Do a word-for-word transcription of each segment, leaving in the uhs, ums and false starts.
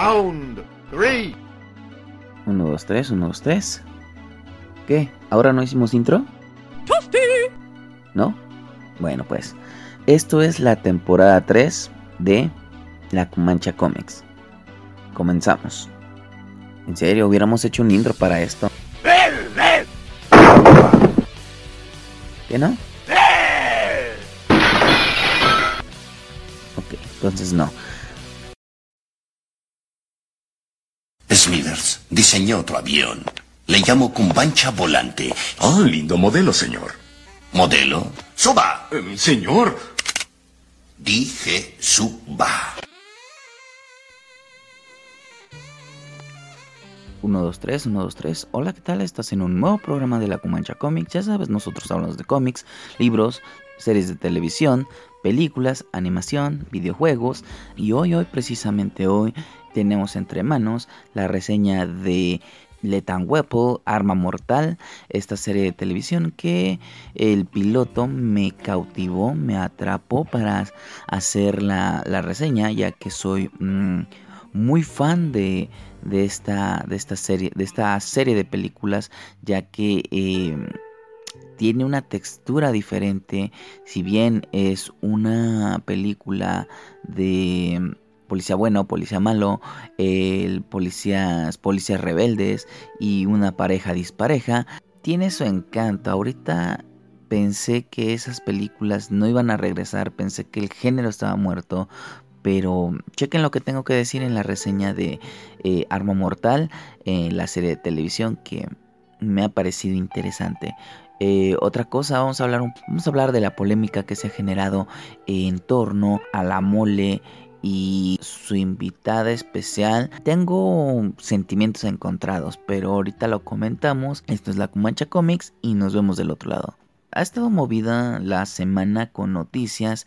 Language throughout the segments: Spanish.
Round three. Uno, dos, tres, uno, dos, tres. ¿Qué? ¿Ahora no hicimos intro? ¡Tosti! ¿No? Bueno, pues esto es la temporada tres de La Cumancha Comics. Comenzamos. En serio, hubiéramos hecho un intro para esto. ¿Qué no? Ok, entonces no. Smithers diseñó otro avión. Le llamo Cumbancha Volante. Ah, lindo modelo, señor. ¿Modelo? ¡Suba! Eh, señor. Dije suba. uno, dos, tres, uno, dos, tres. Hola, ¿qué tal? Estás en un nuevo programa de La Cumancha Comics. Ya sabes, nosotros hablamos de cómics, libros, series de televisión, películas, animación, videojuegos. Y hoy, hoy, precisamente hoy, tenemos entre manos la reseña de Lethal Weapon, Arma Mortal, esta serie de televisión que el piloto me cautivó, me atrapó para hacer la, la reseña, ya que soy mmm, muy fan de, de, esta, de, esta serie, de esta serie de películas, ya que eh, tiene una textura diferente. Si bien es una película de policía bueno, policía malo, el policías, policías rebeldes y una pareja dispareja, tiene su encanto. Ahorita pensé que esas películas no iban a regresar, pensé que el género estaba muerto, pero chequen lo que tengo que decir en la reseña de eh, Arma Mortal, en eh, la serie de televisión, que me ha parecido interesante. Eh, otra cosa, vamos a hablar un, vamos a hablar de la polémica que se ha generado en torno a la mole y su invitada especial. Tengo sentimientos encontrados, pero ahorita lo comentamos. Esto es La Cumancha Comics y nos vemos del otro lado. Ha estado movida la semana con noticias,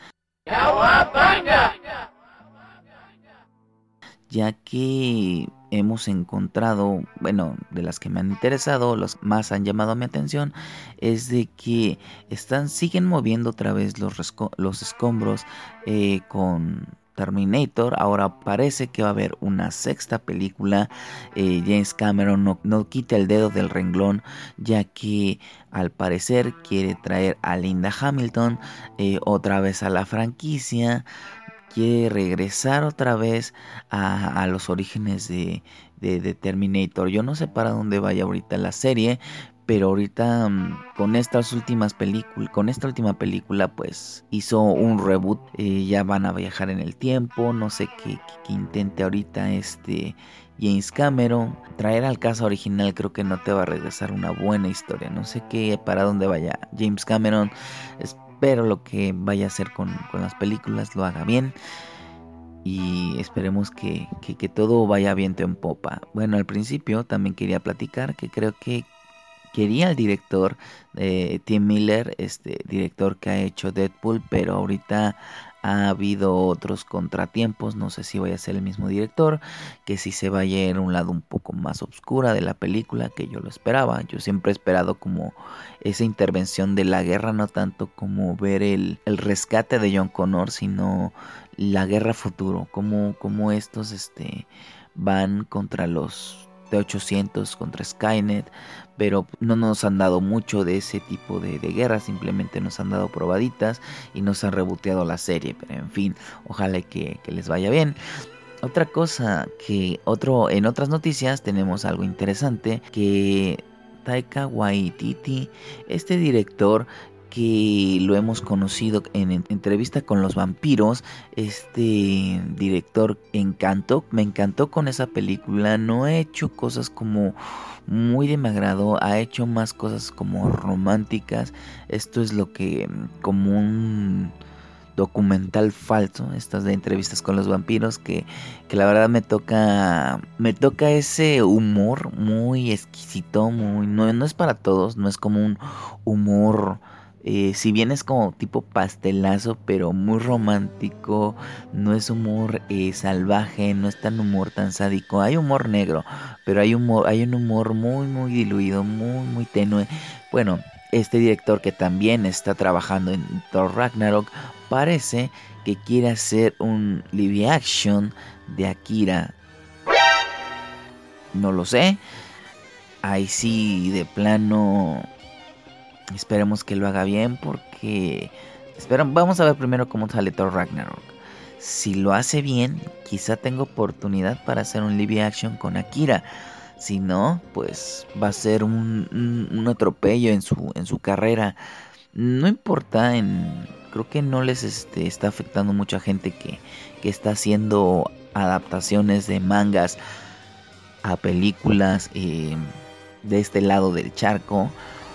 ya que hemos encontrado, bueno, de las que me han interesado, los más han llamado mi atención, es de que están, siguen moviendo otra vez los, resco- los escombros eh, con Terminator. Ahora parece que va a haber una sexta película. eh, James Cameron no, no quita el dedo del renglón, ya que al parecer quiere traer a Linda Hamilton eh, otra vez a la franquicia. Quiere regresar otra vez a, a los orígenes de, de, de Terminator. Yo no sé para dónde vaya ahorita la serie, pero ahorita con estas últimas películas, con esta última película, pues hizo un reboot. Eh, ya van a viajar en el tiempo. No sé qué, qué, qué intente ahorita este James Cameron. Traer al caso original creo que no te va a regresar una buena historia. No sé qué para dónde vaya James Cameron. Es Pero lo que vaya a hacer con, con las películas lo haga bien. Y esperemos que, que, que todo vaya viento en popa. Bueno, al principio también quería platicar que creo que quería el director eh, Tim Miller, este director que ha hecho Deadpool, pero ahorita ha habido otros contratiempos. No sé si vaya a ser el mismo director, que si se vaya a ir a un lado un poco más oscura de la película, que yo lo esperaba. Yo siempre he esperado como esa intervención de la guerra, no tanto como ver el, el rescate de John Connor, sino la guerra futuro, como, como estos este, van contra los T ochocientos, contra Skynet, pero no nos han dado mucho de ese tipo de, de guerra, simplemente nos han dado probaditas y nos han reboteado la serie, pero en fin, ojalá que, que les vaya bien. Otra cosa que otro en otras noticias tenemos algo interesante, que Taika Waititi, este director que lo hemos conocido en Entrevista con los Vampiros, este director encantó, me encantó con esa película. No ha hecho cosas como muy de mi agrado, ha hecho más cosas como románticas. Esto es lo que como un documental falso, estas de Entrevistas con los Vampiros, que, que la verdad me toca me toca ese humor muy exquisito, muy no, no es para todos, no es como un humor Eh, si bien es como tipo pastelazo, pero muy romántico. No es humor eh, salvaje, no es tan humor tan sádico. Hay humor negro, pero hay humor, hay un humor muy muy diluido, muy muy tenue. Bueno, este director que también está trabajando en Thor Ragnarok parece que quiere hacer un live action de Akira. no lo sé. Ahí sí, de plano, esperemos que lo haga bien porque... Esperamos, vamos a ver primero cómo sale Thor Ragnarok. Si lo hace bien, quizá tenga oportunidad para hacer un live action con Akira. Si no, pues va a ser un, un, un atropello en su, en su carrera. No importa, en, creo que no les este, está afectando mucha gente que, que está haciendo adaptaciones de mangas a películas eh, de este lado del charco.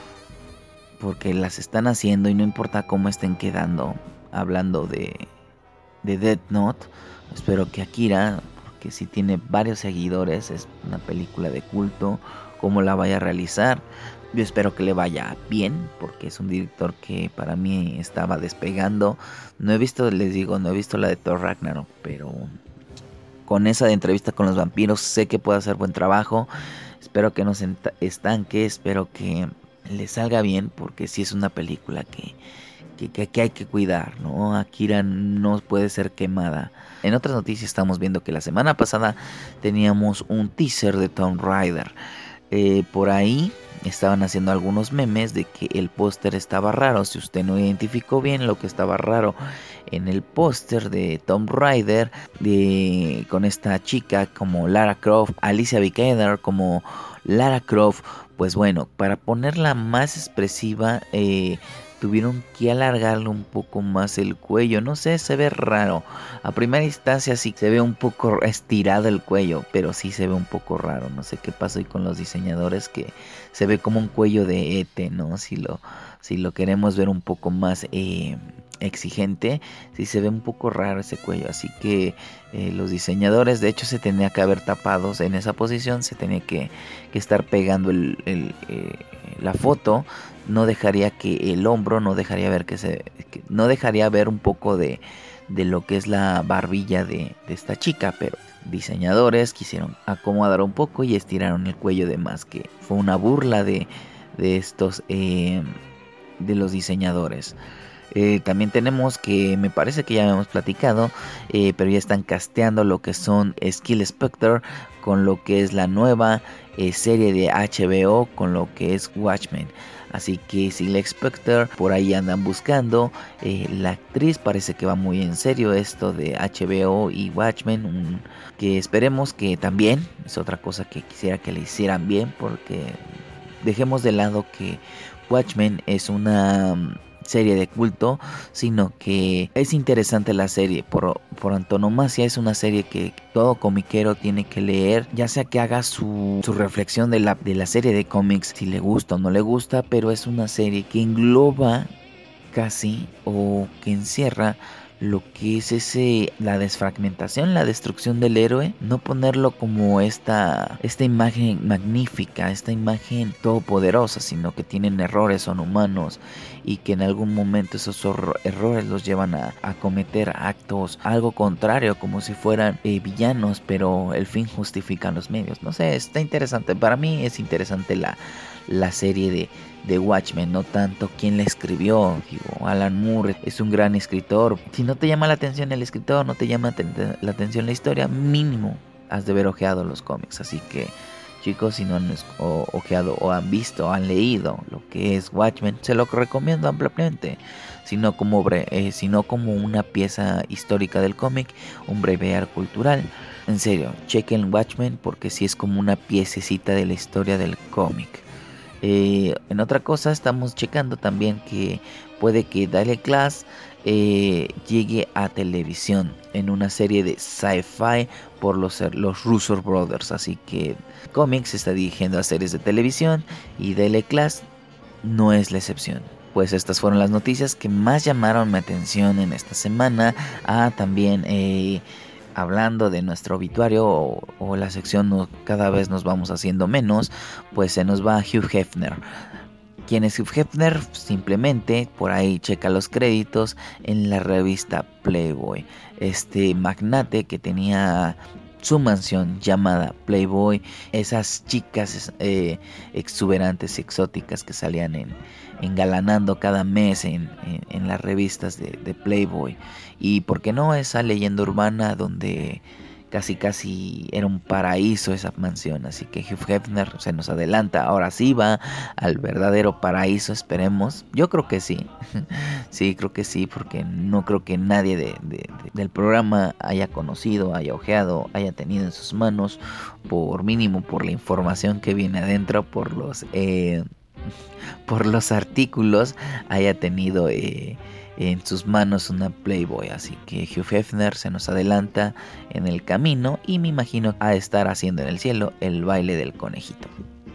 Porque las están haciendo y no importa cómo estén quedando. Hablando de, de Death Note, espero que Akira, porque si tiene varios seguidores, es una película de culto, cómo la vaya a realizar. Yo espero que le vaya bien, porque es un director que para mí estaba despegando. No he visto, les digo, no he visto la de Thor Ragnarok, pero con esa de entrevista con los vampiros sé que puede hacer buen trabajo. Espero que no se estanque, espero que le salga bien, porque sí es una película que, que, que, que hay que cuidar, ¿no? Akira no puede ser quemada. En otras noticias estamos viendo que la semana pasada teníamos un teaser de Tomb Raider. Eh, por ahí estaban haciendo algunos memes de que el póster estaba raro. Si usted no identificó bien lo que estaba raro en el póster de Tomb Raider, de, con esta chica como Lara Croft, Alicia Vikander como Lara Croft, pues bueno, para ponerla más expresiva, eh, tuvieron que alargarle un poco más el cuello. No sé, se ve raro. A primera instancia sí se ve un poco estirado el cuello, pero sí se ve un poco raro. No sé qué pasó ahí con los diseñadores, que se ve como un cuello de E T, ¿no? Si lo, si lo queremos ver un poco más eh, exigente, sí se ve un poco raro ese cuello. Así que eh, los diseñadores, de hecho, se tenía que haber tapados en esa posición. Se tenía que, que estar pegando el, el, eh, la foto. No dejaría que el hombro, no dejaría ver que se, que no dejaría ver un poco de, de lo que es la barbilla de, de esta chica, pero diseñadores quisieron acomodar un poco y estiraron el cuello de más, que fue una burla de, de estos eh, de los diseñadores. Eh, también tenemos que, me parece que ya hemos platicado, eh, pero ya están casteando lo que son Skill Spectre con lo que es la nueva eh, serie de H B O, con lo que es Watchmen. Así que Skill Spectre por ahí andan buscando. Eh, la actriz parece que va muy en serio esto de H B O y Watchmen. Un, que esperemos que también, es otra cosa que quisiera que le hicieran bien, porque dejemos de lado que Watchmen es una serie de culto, sino que es interesante la serie. Por, por antonomasia es una serie que todo comiquero tiene que leer, ya sea que haga su, su reflexión de la, de la serie de cómics, si le gusta o no le gusta, pero es una serie que engloba casi, o que encierra lo que es ese, la desfragmentación, la destrucción del héroe. No ponerlo como esta, esta imagen magnífica, esta imagen todopoderosa, sino que tienen errores, son humanos, y que en algún momento esos errores los llevan a, a cometer actos algo contrario, como si fueran eh, villanos, pero el fin justifica los medios. No sé, está interesante. Para mí es interesante la, la serie de de Watchmen, no tanto quién la escribió. Digo, Alan Moore es un gran escritor. Si no te llama la atención el escritor, no te llama la atención la historia, mínimo has de haber ojeado los cómics. Así que, chicos, si no han ojeado o han visto o han leído lo que es Watchmen, se lo recomiendo ampliamente. Sino como, eh, sino como una pieza histórica del cómic, un breviario cultural. En serio, chequen Watchmen, porque sí es como una piececita de la historia del cómic. Eh, en otra cosa, estamos checando también que puede que Dale Class eh, llegue a televisión en una serie de sci-fi por los, los Russo Brothers. Así que cómics se está dirigiendo a series de televisión y Dale Class no es la excepción. Pues estas fueron las noticias que más llamaron mi atención en esta semana. Ah, también eh, hablando de nuestro obituario o, o la sección no, cada vez nos vamos haciendo menos, pues se nos va Hugh Hefner. ¿Quién es Hugh Hefner? Simplemente por ahí checa los créditos en la revista Playboy. Este magnate que tenía su mansión llamada Playboy, esas chicas eh, exuberantes y exóticas que salían en, engalanando cada mes en, en, en las revistas de, de Playboy. Y por qué no, esa leyenda urbana donde casi casi era un paraíso esa mansión. Así que Hugh Hefner se nos adelanta, ahora sí va al verdadero paraíso, esperemos. Yo creo que sí, sí, creo que sí, porque no creo que nadie de, de, de, del programa haya conocido, haya ojeado, haya tenido en sus manos, por mínimo por la información que viene adentro, por los eh, por los artículos, haya tenido eh, en sus manos una Playboy. Así que Hugh Hefner se nos adelanta en el camino y me imagino a estar haciendo en el cielo el baile del conejito.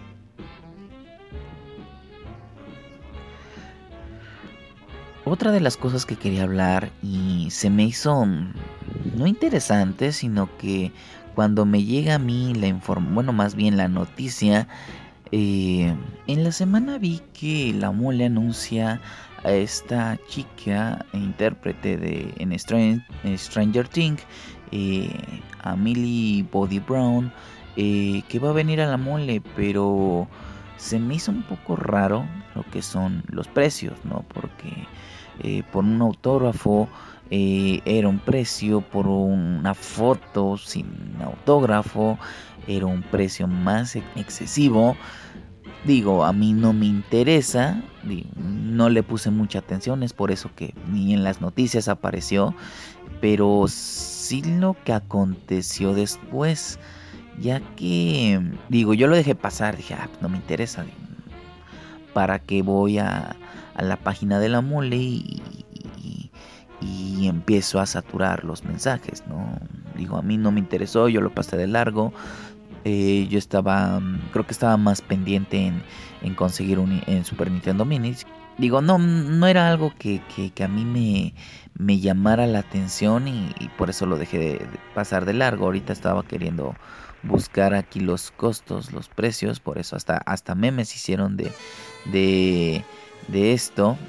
Otra de las cosas que quería hablar y se me hizo no interesante, sino que cuando me llega a mí la información, bueno, más bien la noticia, eh, en la semana vi que la mole anuncia a esta chica intérprete de en Stranger, Stranger Things, eh, a Millie Bobby Brown, eh, que va a venir a la mole, pero se me hizo un poco raro lo que son los precios, ¿no? Porque eh, por un autógrafo eh, era un precio, por una foto sin autógrafo era un precio más excesivo. Digo, a mí no me interesa, digo, no le puse mucha atención, es por eso que ni en las noticias apareció, pero sí lo que aconteció después, ya que, digo, yo lo dejé pasar, dije, ah, no me interesa, digo, para qué voy a, a la página de la mole y, y, y empiezo a saturar los mensajes, ¿no? Digo, a mí no me interesó, yo lo pasé de largo. Eh, yo estaba, creo que estaba más pendiente en, en conseguir un en Super Nintendo Mini. Digo, no, no era algo que, que, que a mí me, me llamara la atención y, y por eso lo dejé de, de pasar de largo. Ahorita estaba queriendo buscar aquí los costos, los precios, por eso hasta, hasta memes hicieron de, de, de esto.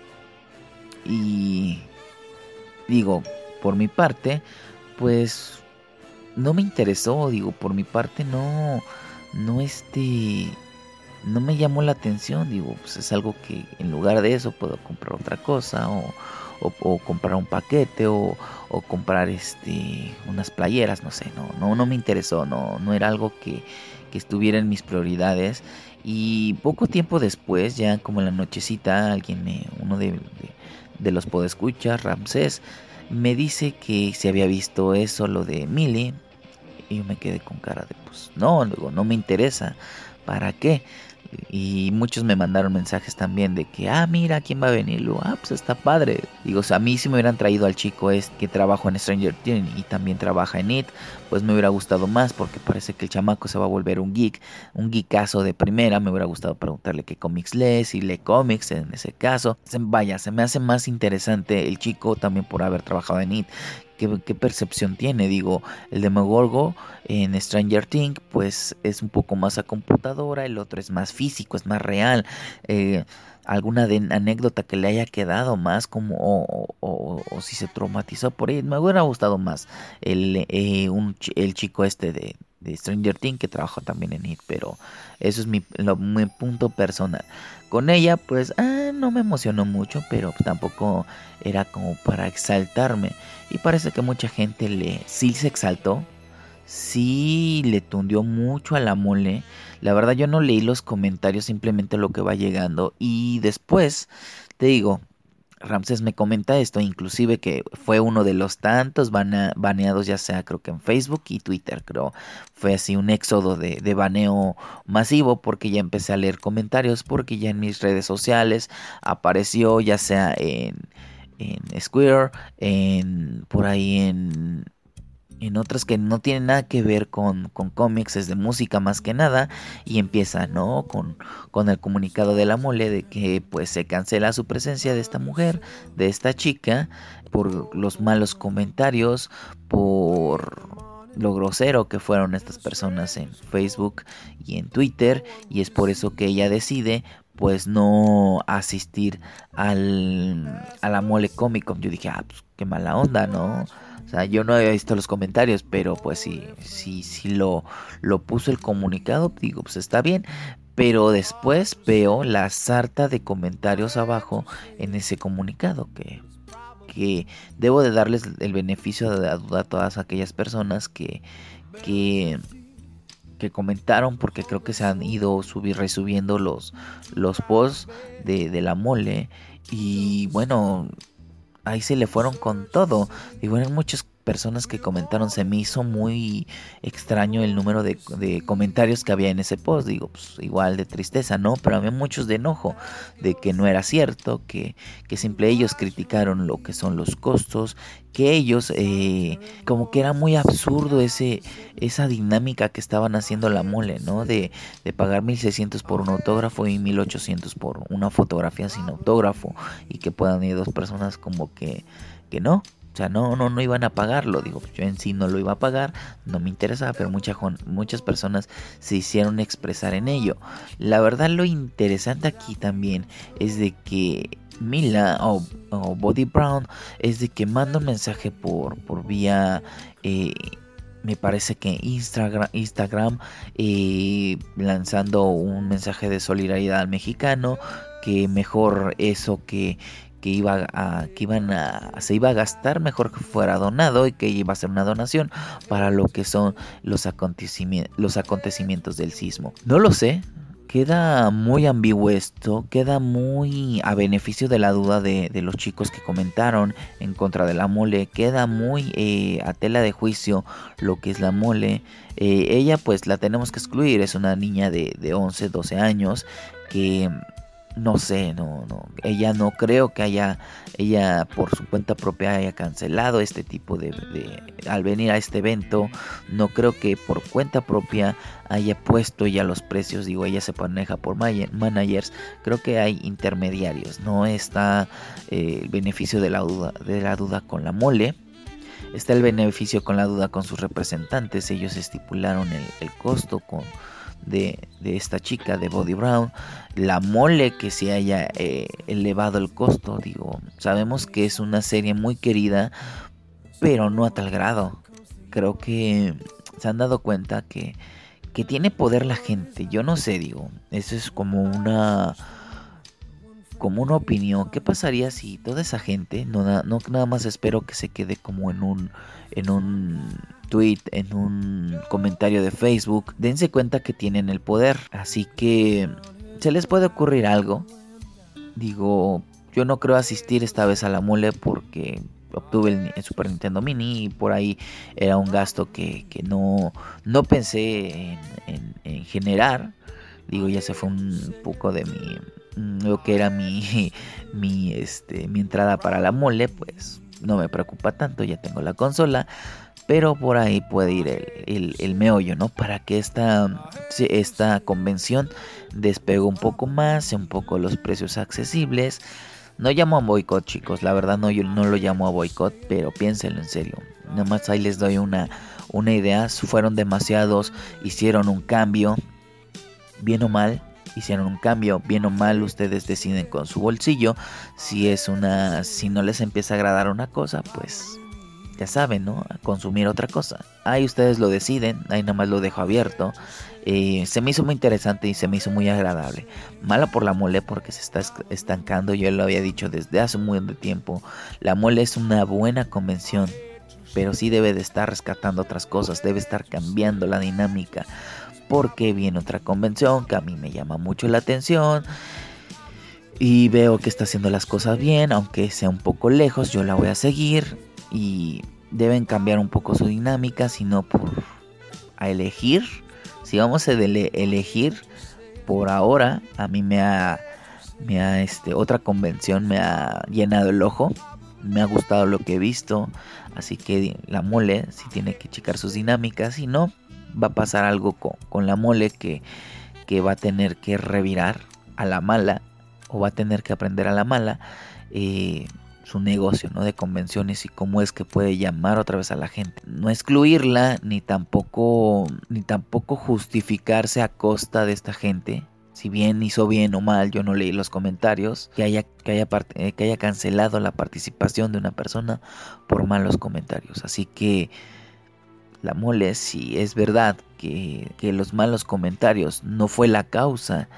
Y digo, por mi parte, pues no me interesó, digo, por mi parte no, no este, no me llamó la atención, digo, pues es algo que en lugar de eso puedo comprar otra cosa o, o, o comprar un paquete o, o comprar este, unas playeras, no sé, no, no, no me interesó, no, no era algo que, que estuviera en mis prioridades. Y poco tiempo después, ya como en la nochecita, alguien me, uno de, de, de los podescuchas, Ramsés, me dice que se había visto eso, lo de Millie. Y yo me quedé con cara de, pues no, luego no me interesa, ¿para qué? Y muchos me mandaron mensajes también de que, ah, mira, ¿quién va a venir? Luego, ah, pues está padre. Digo, o sea, a mí si me hubieran traído al chico este que trabaja en Stranger Things y también trabaja en It, pues me hubiera gustado más porque parece que el chamaco se va a volver un geek, un geekazo de primera. Me hubiera gustado preguntarle qué cómics lee, si lee cómics en ese caso. Vaya, se me hace más interesante el chico también por haber trabajado en It. ¿Qué, qué percepción tiene? Digo, el Demogorgon en Stranger Things pues es un poco más a computadora, el otro es más físico, es más real. Eh, alguna de, anécdota que le haya quedado más como o, o, o si se traumatizó por ahí, me hubiera gustado más el, eh, un, el chico este de, de Stranger Things que trabaja también en It, pero eso es mi, lo, mi punto personal. Con ella pues ah, no me emocionó mucho, pero tampoco era como para exaltarme. Y parece que mucha gente le sí se exaltó, sí le tundió mucho a la mole. La verdad yo no leí los comentarios, simplemente lo que va llegando. Y después, te digo, Ramsés me comenta esto, inclusive que fue uno de los tantos bana, baneados, ya sea creo que en Facebook y Twitter, creo. Fue así un éxodo de, de baneo masivo porque ya empecé a leer comentarios, porque ya en mis redes sociales apareció, ya sea en, en Square, en, por ahí en... en otras que no tienen nada que ver con, con cómics, es de música más que nada, y empieza, ¿no? Con, con el comunicado de la mole de que pues se cancela su presencia de esta mujer, de esta chica, por los malos comentarios, por lo grosero que fueron estas personas en Facebook y en Twitter, y es por eso que ella decide pues no asistir al, a la mole Comic Con. Yo dije, ah, pues qué mala onda, ¿no? O sea, yo no había visto los comentarios, pero pues sí, sí, sí lo, lo puso el comunicado, digo, pues está bien. Pero después veo la sarta de comentarios abajo en ese comunicado que que debo de darles el beneficio de la duda a todas aquellas personas que, que, que comentaron, porque creo que se han ido subir, resubiendo los, los posts de, de la mole. Y bueno, ahí se le fueron con todo. Y bueno, muchas personas que comentaron, se me hizo muy extraño el número de, de comentarios que había en ese post. Digo, pues igual de tristeza, ¿no? Pero había muchos de enojo, de que no era cierto, que, que simple ellos criticaron lo que son los costos, que ellos, eh, como que era muy absurdo ese, esa dinámica que estaban haciendo la mole, ¿no? De, de pagar mil seiscientos por un autógrafo y mil ochocientos por una fotografía sin autógrafo, y que puedan ir dos personas como que, que no. O sea, no, no, no iban a pagarlo. Digo, yo en sí no lo iba a pagar, no me interesaba, pero mucha, muchas personas se hicieron expresar en ello. La verdad, lo interesante aquí también es de que Mila o, o Bobby Brown es de que manda un mensaje por, por vía, eh, me parece que Instagram, Instagram eh, lanzando un mensaje de solidaridad al mexicano, que mejor eso que que iba a, que iban a, se iba a gastar, mejor que fuera donado, y que iba a ser una donación para lo que son los acontecimientos, los acontecimientos del sismo. No lo sé, queda muy ambiguo esto, queda muy a beneficio de la duda de, de los chicos que comentaron en contra de la mole, queda muy eh, a tela de juicio lo que es la mole. Eh, ella pues la tenemos que excluir, es una niña de, de once, doce años que... No sé, no, no, ella no creo que haya, ella por su cuenta propia haya cancelado este tipo de, de, al venir a este evento, no creo que por cuenta propia haya puesto ya los precios. Digo, ella se maneja por managers, creo que hay intermediarios, no está eh, el beneficio de la duda, de la duda con la mole. Está el beneficio con la duda con sus representantes, ellos estipularon el, el costo con De, de esta chica, de Bobby Brown. La mole que se haya eh, elevado el costo, digo, sabemos que es una serie muy querida, pero no a tal grado. Creo que se han dado cuenta que, que tiene poder la gente. Yo no sé, digo, eso es como una como una opinión. ¿Qué pasaría si toda esa gente, no, no nada más espero que se quede como en un en un tweet, en un comentario de Facebook? Dense cuenta que tienen el poder, así que se les puede ocurrir algo. Digo, yo no creo asistir esta vez a la mole porque obtuve el, el Super Nintendo Mini y por ahí era un gasto que, que no, no pensé en, en, en generar. Digo, ya se fue un poco de mi, lo que era mi, mi, este, mi entrada para la mole, pues no me preocupa tanto, ya tengo la consola. Pero por ahí puede ir el, el, el meollo, ¿no? Para que esta, esta convención despegue un poco más, sea un poco los precios accesibles. No llamo a boicot, chicos, la verdad no, yo no lo llamo a boicot, pero piénsenlo en serio. Nada más ahí les doy una, una idea. Fueron demasiados, hicieron un cambio, bien o mal. Hicieron un cambio, bien o mal, ustedes deciden con su bolsillo. Si es una, si no les empieza a agradar una cosa, pues ya saben, ¿no? A consumir otra cosa. Ahí ustedes lo deciden, ahí nada más lo dejo abierto. Eh, se me hizo muy interesante y se me hizo muy agradable. Mala por la mole porque se está estancando, yo lo había dicho desde hace un buen tiempo. La mole es una buena convención, pero sí debe de estar rescatando otras cosas, debe estar cambiando la dinámica. Porque viene otra convención que a mí me llama mucho la atención y veo que está haciendo las cosas bien, aunque sea un poco lejos, yo la voy a seguir. Y deben cambiar un poco su dinámica, si no por a elegir. Si vamos a ele- elegir por ahora, a mí me ha, me ha este, otra convención me ha llenado el ojo. Me ha gustado lo que he visto. Así que la mole sí tiene que checar sus dinámicas. Si no, va a pasar algo con, con la mole que, que va a tener que revirar a la mala, o va a tener que aprender a la mala eh, su negocio, ¿no? De convenciones y cómo es que puede llamar otra vez a la gente. No excluirla, ni tampoco, ni tampoco justificarse a costa de esta gente. Si bien hizo bien o mal, yo no leí los comentarios, que haya, que haya, part- eh, que haya cancelado la participación de una persona por malos comentarios. Así que la mole, si es verdad que, que los malos comentarios no fue la causa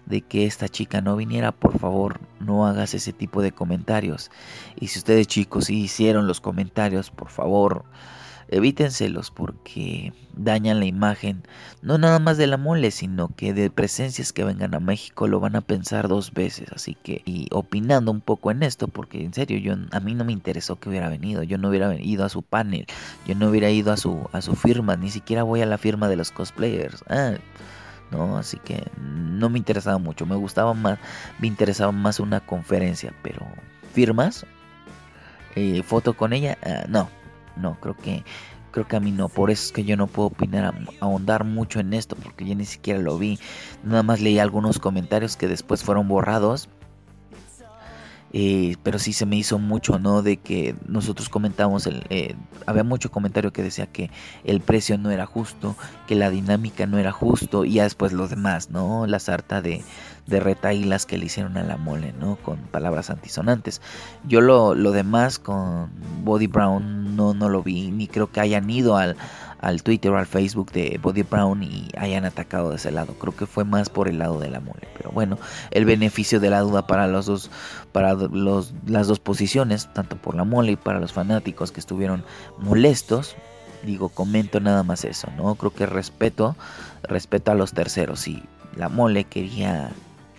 de que esta chica no viniera, por favor no hagas ese tipo de comentarios. Y si ustedes chicos sí hicieron los comentarios, por favor evítenselos, porque dañan la imagen no nada más de la mole, sino que de presencias que vengan a México lo van a pensar dos veces. Así que, y opinando un poco en esto, porque en serio yo a mí no me interesó que hubiera venido, yo no hubiera ido a su panel, yo no hubiera ido a su a su firma, ni siquiera voy a la firma de los cosplayers. Ah, no, así que no me interesaba mucho, me gustaba más, me interesaba más una conferencia, pero firmas, eh, foto con ella, ah, no. No, creo que creo que a mí no, por eso es que yo no puedo opinar, ahondar mucho en esto, porque yo ni siquiera lo vi, nada más leí algunos comentarios que después fueron borrados, eh, pero sí se me hizo mucho, ¿no? De que nosotros comentamos, el, eh, había mucho comentario que decía que el precio no era justo, que la dinámica no era justo, y ya después los demás, ¿no? La sarta de, de retailas que le hicieron a la mole, ¿no? Con palabras antisonantes. Yo lo, lo demás con Body Brown no, no lo vi, ni creo que hayan ido al, al Twitter o al Facebook de Body Brown y hayan atacado de ese lado. Creo que fue más por el lado de la mole. Pero bueno, el beneficio de la duda para los dos, para los, las dos posiciones, tanto por la mole y para los fanáticos que estuvieron molestos. Digo, comento nada más eso, ¿no? Creo que respeto, respeto a los terceros. Si la mole quería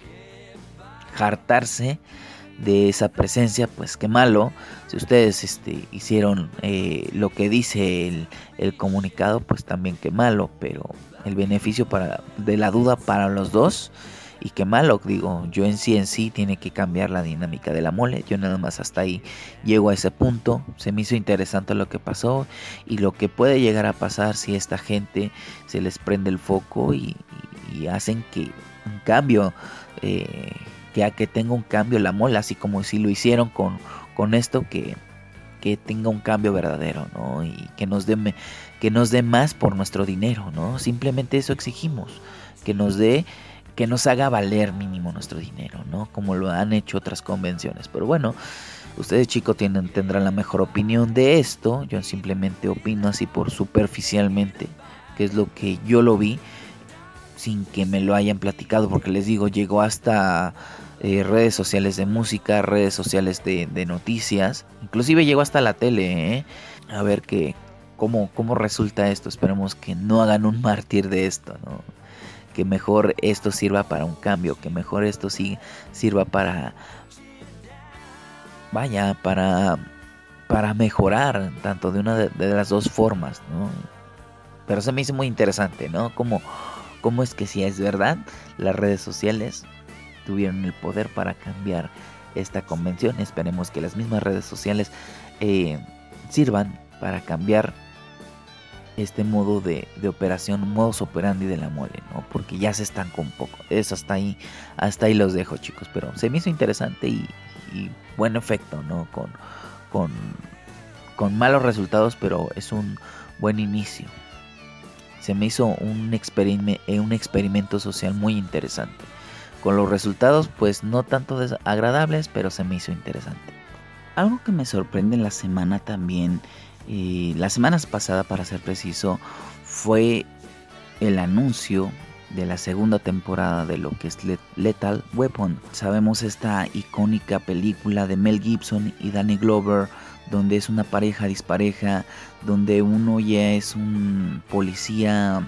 hartarse de esa presencia, pues qué malo. Si ustedes este, hicieron eh, lo que dice el, el comunicado, pues también qué malo. Pero el beneficio para, de la duda para los dos, y qué malo, digo, yo en sí en sí tiene que cambiar la dinámica de la mole. Yo nada más hasta ahí llego a ese punto. Se me hizo interesante lo que pasó y lo que puede llegar a pasar si esta gente se les prende el foco y, y, y hacen que un cambio, eh, que, que tenga un cambio la mole, así como si lo hicieron con, con esto, que, que tenga un cambio verdadero, ¿no? Y que nos dé que nos dé más por nuestro dinero, ¿no? Simplemente eso exigimos, que nos dé, que nos haga valer mínimo nuestro dinero, ¿no? Como lo han hecho otras convenciones. Pero bueno, ustedes chicos tienen, tendrán la mejor opinión de esto. Yo simplemente opino así por superficialmente, que es lo que yo lo vi, sin que me lo hayan platicado, porque les digo, llegó hasta eh, redes sociales de música, redes sociales de, de noticias, inclusive llegó hasta la tele, ¿eh? A ver que, cómo, cómo resulta esto. Esperemos que no hagan un mártir de esto, ¿no? Que mejor esto sirva para un cambio, que mejor esto sí sirva para, vaya, para, para mejorar, tanto de una de, de las dos formas, ¿no? Pero se me hizo muy interesante, ¿no? Cómo, cómo es que si es verdad, las redes sociales tuvieron el poder para cambiar esta convención. Esperemos que las mismas redes sociales eh, sirvan para cambiar este modo de, de operación, modus operandi de la mole, ¿no? Porque ya se estancó un poco. Eso hasta ahí, hasta ahí los dejo, chicos. Pero se me hizo interesante y, y buen efecto, ¿no? Con, con, con malos resultados, pero es un buen inicio. Se me hizo un, experime, un experimento social muy interesante. Con los resultados, pues no tanto desagradables, pero se me hizo interesante. Algo que me sorprende en la semana también, eh, las semanas pasadas para ser preciso, fue el anuncio de la segunda temporada de lo que es Lethal Weapon. Sabemos esta icónica película de Mel Gibson y Danny Glover, donde es una pareja dispareja, donde uno ya es un policía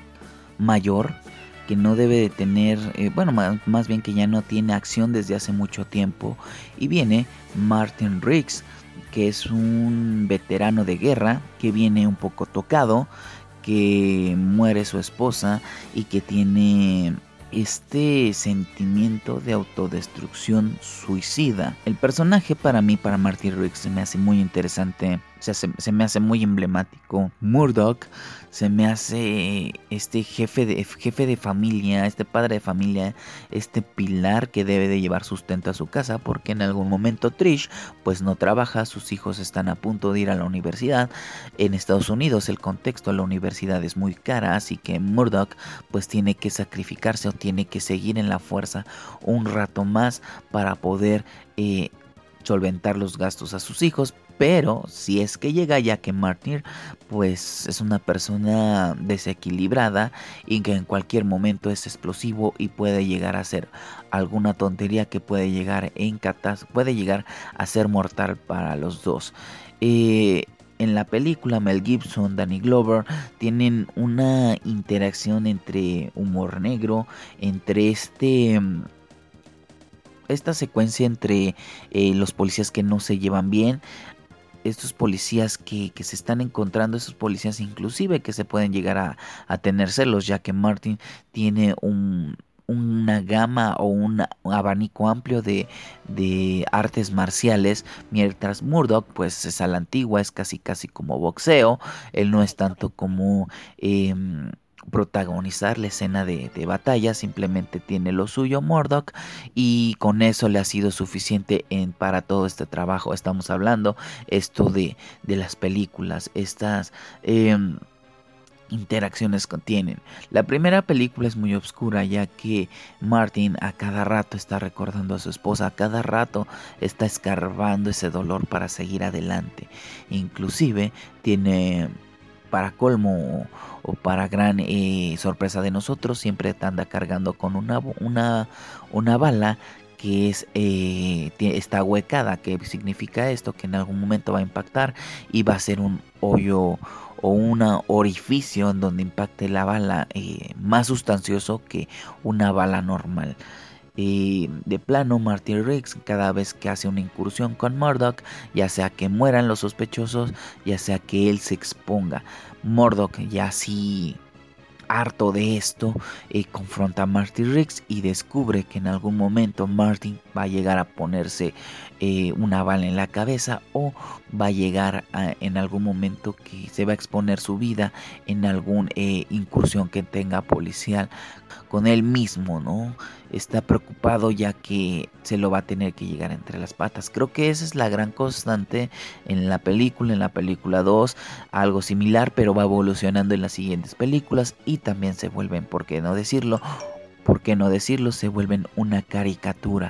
mayor que no debe de tener, eh, bueno, más, más bien que ya no tiene acción desde hace mucho tiempo, y viene Martin Riggs, que es un veterano de guerra, que viene un poco tocado, que muere su esposa y que tiene este sentimiento de autodestrucción suicida. El personaje para mí, para Martin Riggs, se me hace muy interesante, o sea, se, se me hace muy emblemático. Murdock se me hace este jefe de, jefe de familia, este padre de familia, este pilar que debe de llevar sustento a su casa, porque en algún momento Trish pues no trabaja, sus hijos están a punto de ir a la universidad. En Estados Unidos el contexto de la universidad es muy cara, así que Murdock pues tiene que sacrificarse o tiene que seguir en la fuerza un rato más para poder eh, solventar los gastos a sus hijos, pero si es que llega Jackie Martin, pues es una persona desequilibrada y que en cualquier momento es explosivo y puede llegar a hacer alguna tontería que puede llegar en catas, puede llegar a ser mortal para los dos. Eh, en la película Mel Gibson, Danny Glover tienen una interacción entre humor negro, entre este esta secuencia entre eh, los policías que no se llevan bien, estos policías que, que se están encontrando, estos policías inclusive que se pueden llegar a, a tener celos, ya que Martin tiene un, una gama o una, un abanico amplio de, de artes marciales, mientras Murdock pues es a la antigua, es casi casi como boxeo. Él no es tanto como eh, protagonizar la escena de, de batalla, simplemente tiene lo suyo Murdock y con eso le ha sido suficiente en, para todo este trabajo. Estamos hablando esto de, de las películas, estas eh, interacciones que tienen. La primera película es muy oscura, ya que Martin a cada rato está recordando a su esposa, a cada rato está escarbando ese dolor para seguir adelante. Inclusive tiene, para colmo o para gran eh, sorpresa de nosotros, siempre anda cargando con una, una, una bala que es eh, está huecada, que significa esto, que en algún momento va a impactar y va a ser un hoyo o un orificio en donde impacte la bala eh, más sustancioso que una bala normal. Eh, de plano, Martin Riggs, cada vez que hace una incursión con Murdock, ya sea que mueran los sospechosos, ya sea que él se exponga, Murdock ya así harto de esto, eh, confronta a Martin Riggs y descubre que en algún momento Martin va a llegar a ponerse eh, una bala en la cabeza, o va a llegar a, en algún momento que se va a exponer su vida en alguna eh, incursión que tenga policial con él mismo, ¿no? Está preocupado ya que se lo va a tener que llegar entre las patas. Creo que esa es la gran constante en la película, en la película dos, algo similar, pero va evolucionando en las siguientes películas y también se vuelven, ¿por qué no decirlo? ¿Por qué no decirlo? Se vuelven una caricatura.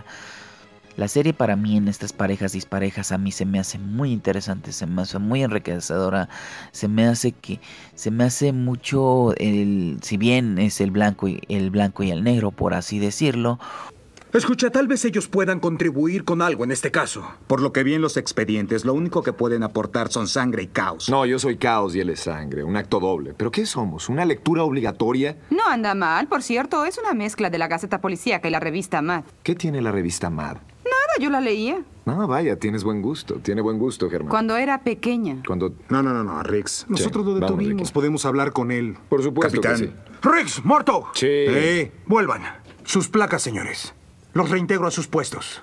La serie para mí en estas parejas disparejas a mí se me hace muy interesante, se me hace muy enriquecedora, se me hace que se me hace mucho el, si bien es el blanco y el blanco y el negro, por así decirlo. Escucha, tal vez ellos puedan contribuir con algo en este caso. Por lo que vi en los expedientes, lo único que pueden aportar son sangre y caos. No, yo soy caos y él es sangre, un acto doble. ¿Pero qué somos? ¿Una lectura obligatoria? No anda mal, por cierto, es una mezcla de la Gaceta Policíaca y la revista Mad. ¿Qué tiene la revista Mad? Nada, yo la leía. No, vaya, tienes buen gusto, tiene buen gusto, Germán. Cuando era pequeña. Cuando... No, no, no, no, Riggs. Nosotros Sí, lo vamos, detuvimos, Ricky. podemos hablar con él. Por supuesto Capitán. que sí. Riggs, Murdock. Sí. Eh, vuelvan. Sus placas, señores. Los reintegro a sus puestos.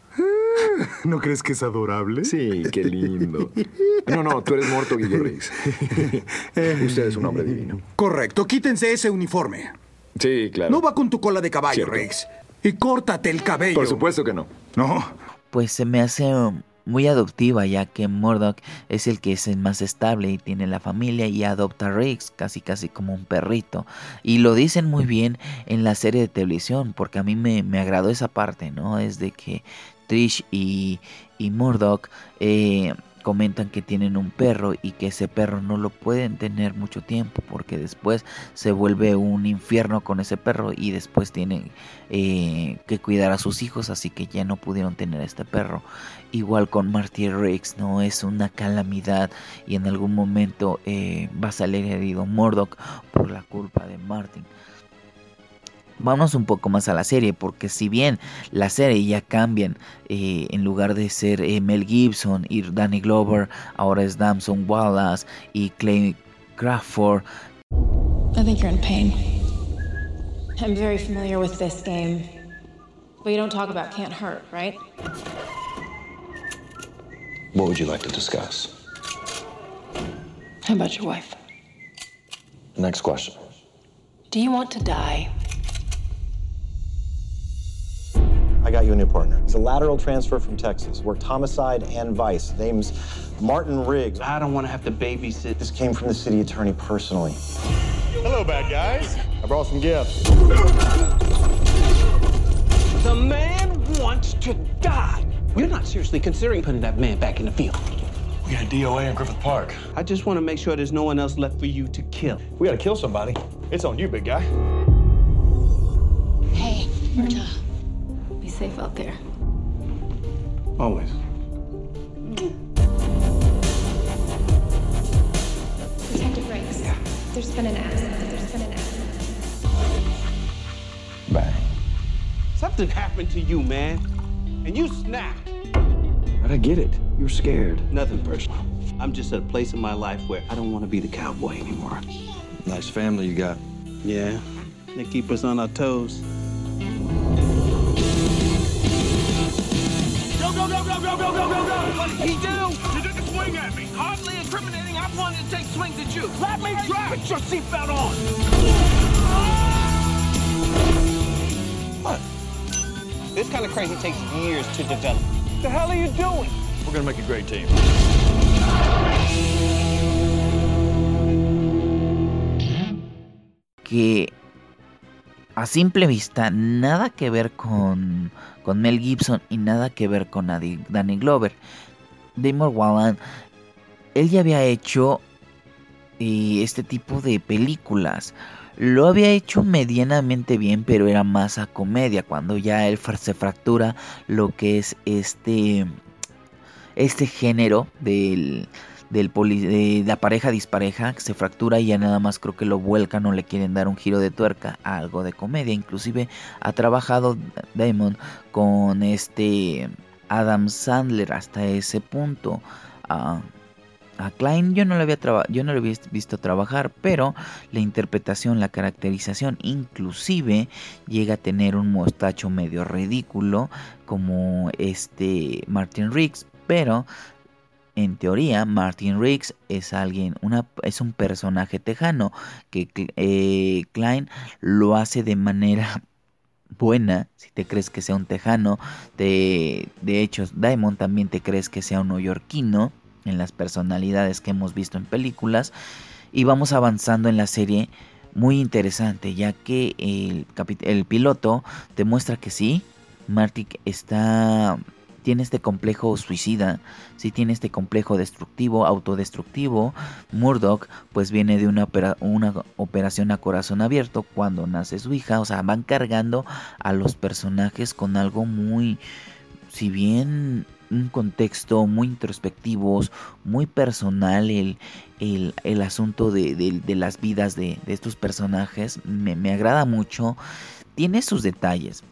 ¿No crees que es adorable? Sí, qué lindo. No, no, tú eres Murdock y yo Riggs. Usted es un hombre divino. Correcto, quítense ese uniforme. Sí, claro. No va con tu cola de caballo, Cierto. Riggs. Y córtate el cabello. Por supuesto que no. No. Pues se me hace muy adoptiva, ya que Murdock es el que es el más estable y tiene la familia y adopta a Riggs casi casi como un perrito. Y lo dicen muy bien en la serie de televisión, porque a mí me, me agradó esa parte, ¿no? Es de que Trish y, y Murdock eh, comentan que tienen un perro y que ese perro no lo pueden tener mucho tiempo porque después se vuelve un infierno con ese perro y después tienen eh, que cuidar a sus hijos, así que ya no pudieron tener este perro. Igual con Martin Riggs, no es una calamidad y en algún momento eh, va a salir herido Murdock por la culpa de Martin. Vamos un poco más a la serie, porque si bien la serie ya cambian, eh, en lugar de ser eh, Mel Gibson y Danny Glover, ahora es Damson Wallace y Clay Crawford. I think you're in pain. I'm very familiar with this game. But you don't talk about can't hurt, right? What would you like to discuss? How about your wife? Next question. Do you want to die? I got you a new partner. He's a lateral transfer from Texas. Worked homicide and vice. Name's Martin Riggs. I don't want to have to babysit. This came from the city attorney personally. Hello, bad guys. I brought some gifts. The man wants to die. You're not seriously considering putting that man back in the field. We got D O A in Griffith Park. I just want to make sure there's no one else left for you to kill. We gotta kill somebody. It's on you, big guy. Hey, Murtaugh. Be safe out there. Always. Detective Riggs. Yeah. There's been an accident. There's been an accident. Bang. Something happened to you, man. And you snapped. But I get it. You were scared. Nothing personal. I'm just at a place in my life where I don't want to be the cowboy anymore. Nice family you got. Yeah. They keep us on our toes. Go, go, go, go, go, go, go, go, go! What did he do? You took a swing at me. Hardly incriminating. I wanted to take swings at you. Let me drive. Put your seatbelt on. What? This kind of crazy takes years to develop. What the hell are you doing? We're gonna make a great team. Que a simple vista nada que ver con, con Mel Gibson y nada que ver con Adi, Danny Glover. Damon Wayans, él ya había hecho eh, este tipo de películas. Lo había hecho medianamente bien, pero era más a comedia, cuando ya él se fractura lo que es este, este género del, del poli, de la pareja dispareja, que se fractura y ya nada más creo que lo vuelcan o le quieren dar un giro de tuerca a algo de comedia. Inclusive ha trabajado Damon con este Adam Sandler hasta ese punto. Uh, A Klein yo no, lo había traba- yo no lo había visto trabajar, pero la interpretación, la caracterización, inclusive llega a tener un mostacho medio ridículo como este Martin Riggs, pero en teoría Martin Riggs es alguien, una, es un personaje tejano que eh, Klein lo hace de manera buena. Si te crees que sea un tejano, de, de hecho Damon también te crees que sea un neoyorquino en las personalidades que hemos visto en películas, y vamos avanzando en la serie muy interesante, ya que el, capi- el piloto te muestra que sí, Marty está, tiene este complejo suicida, sí tiene este complejo destructivo, autodestructivo. Murdoch pues viene de una, opera- una operación a corazón abierto cuando nace su hija, o sea, van cargando a los personajes con algo muy, si bien un contexto muy introspectivos, muy personal, el, el, el asunto de, de, de las vidas de, de estos personajes me, me agrada mucho. Tiene sus detalles,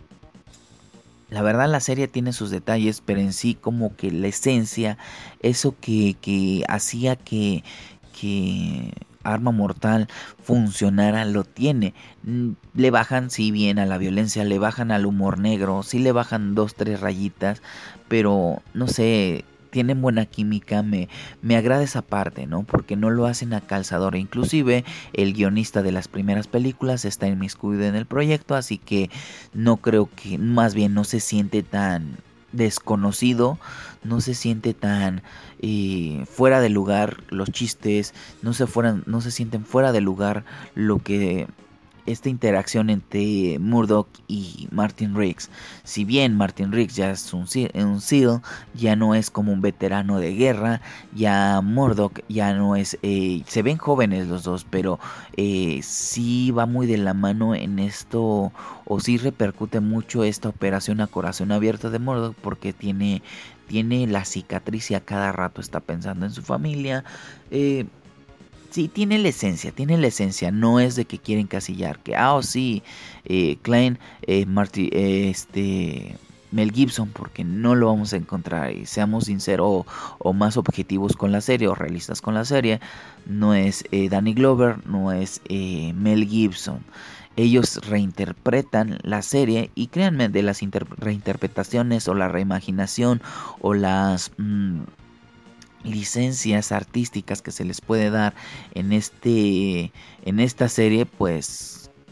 la verdad la serie tiene sus detalles, pero en sí como que la esencia, eso que, que hacía que, que Arma Mortal funcionara, lo tiene. Le bajan sí bien a la violencia, le bajan al humor negro, sí le bajan dos, tres rayitas, pero no sé, tienen buena química, me, me agrada esa parte, ¿no? Porque no lo hacen a calzador, inclusive el guionista de las primeras películas está inmiscuido en el proyecto, así que no creo que, más bien no se siente tan desconocido, no se siente tan eh, fuera de lugar los chistes, no se fueran, no se sienten fuera de lugar lo que esta interacción entre Murdoch y Martin Riggs. Si bien Martin Riggs ya es un, un SEAL, ya no es como un veterano de guerra, ya Murdoch ya no es, eh, se ven jóvenes los dos, pero eh, sí va muy de la mano en esto, o sí repercute mucho esta operación a corazón abierto de Murdoch, porque tiene, tiene la cicatriz y a cada rato está pensando en su familia. eh, Sí, tiene la esencia, tiene la esencia, no es de que quieren casillar, que, ah, oh, sí, eh, Klein, eh, Marty, eh, este, Mel Gibson, porque no lo vamos a encontrar, y seamos sinceros, o, o más objetivos con la serie, o realistas con la serie, no es eh, Danny Glover, no es eh, Mel Gibson. Ellos reinterpretan la serie, y créanme, de las inter- reinterpretaciones, o la reimaginación, o las... Mmm, licencias artísticas que se les puede dar en este en esta serie, pues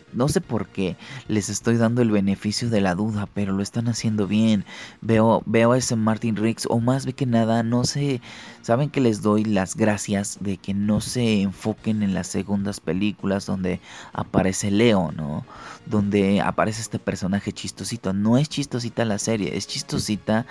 no sé por qué les estoy dando el beneficio de la duda, pero lo están haciendo bien. Veo, veo a ese Martin Riggs, o más que nada, no sé, saben que les doy las gracias de que no se enfoquen en las segundas películas donde aparece Leo, ¿no? Donde aparece este personaje chistosito. No es chistosita la serie, es chistosita.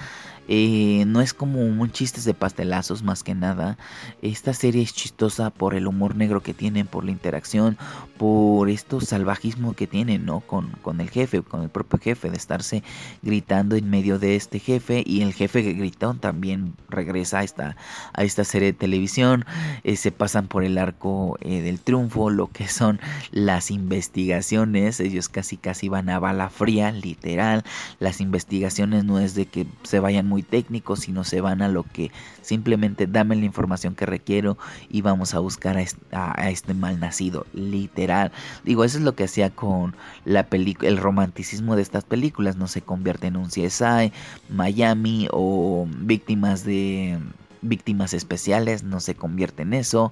Eh, no es como un chistes de pastelazos más que nada. Esta serie es chistosa por el humor negro que tienen, por la interacción, por esto salvajismo que tienen, ¿no? Con, con el jefe, con el propio jefe, de estarse gritando en medio de este jefe, y el jefe que gritó también regresa a esta, a esta serie de televisión. Eh, se pasan por el arco eh, del triunfo, lo que son las investigaciones. Ellos casi casi van a bala fría, literal. Las investigaciones no es de que se vayan muy técnicos, sino se van a lo que simplemente dame la información que requiero y vamos a buscar a este, a, a este malnacido, literal. Digo, eso es lo que hacía con la película, el romanticismo de estas películas. No se convierte en un C S I, Miami o víctimas de víctimas especiales, no se convierte en eso,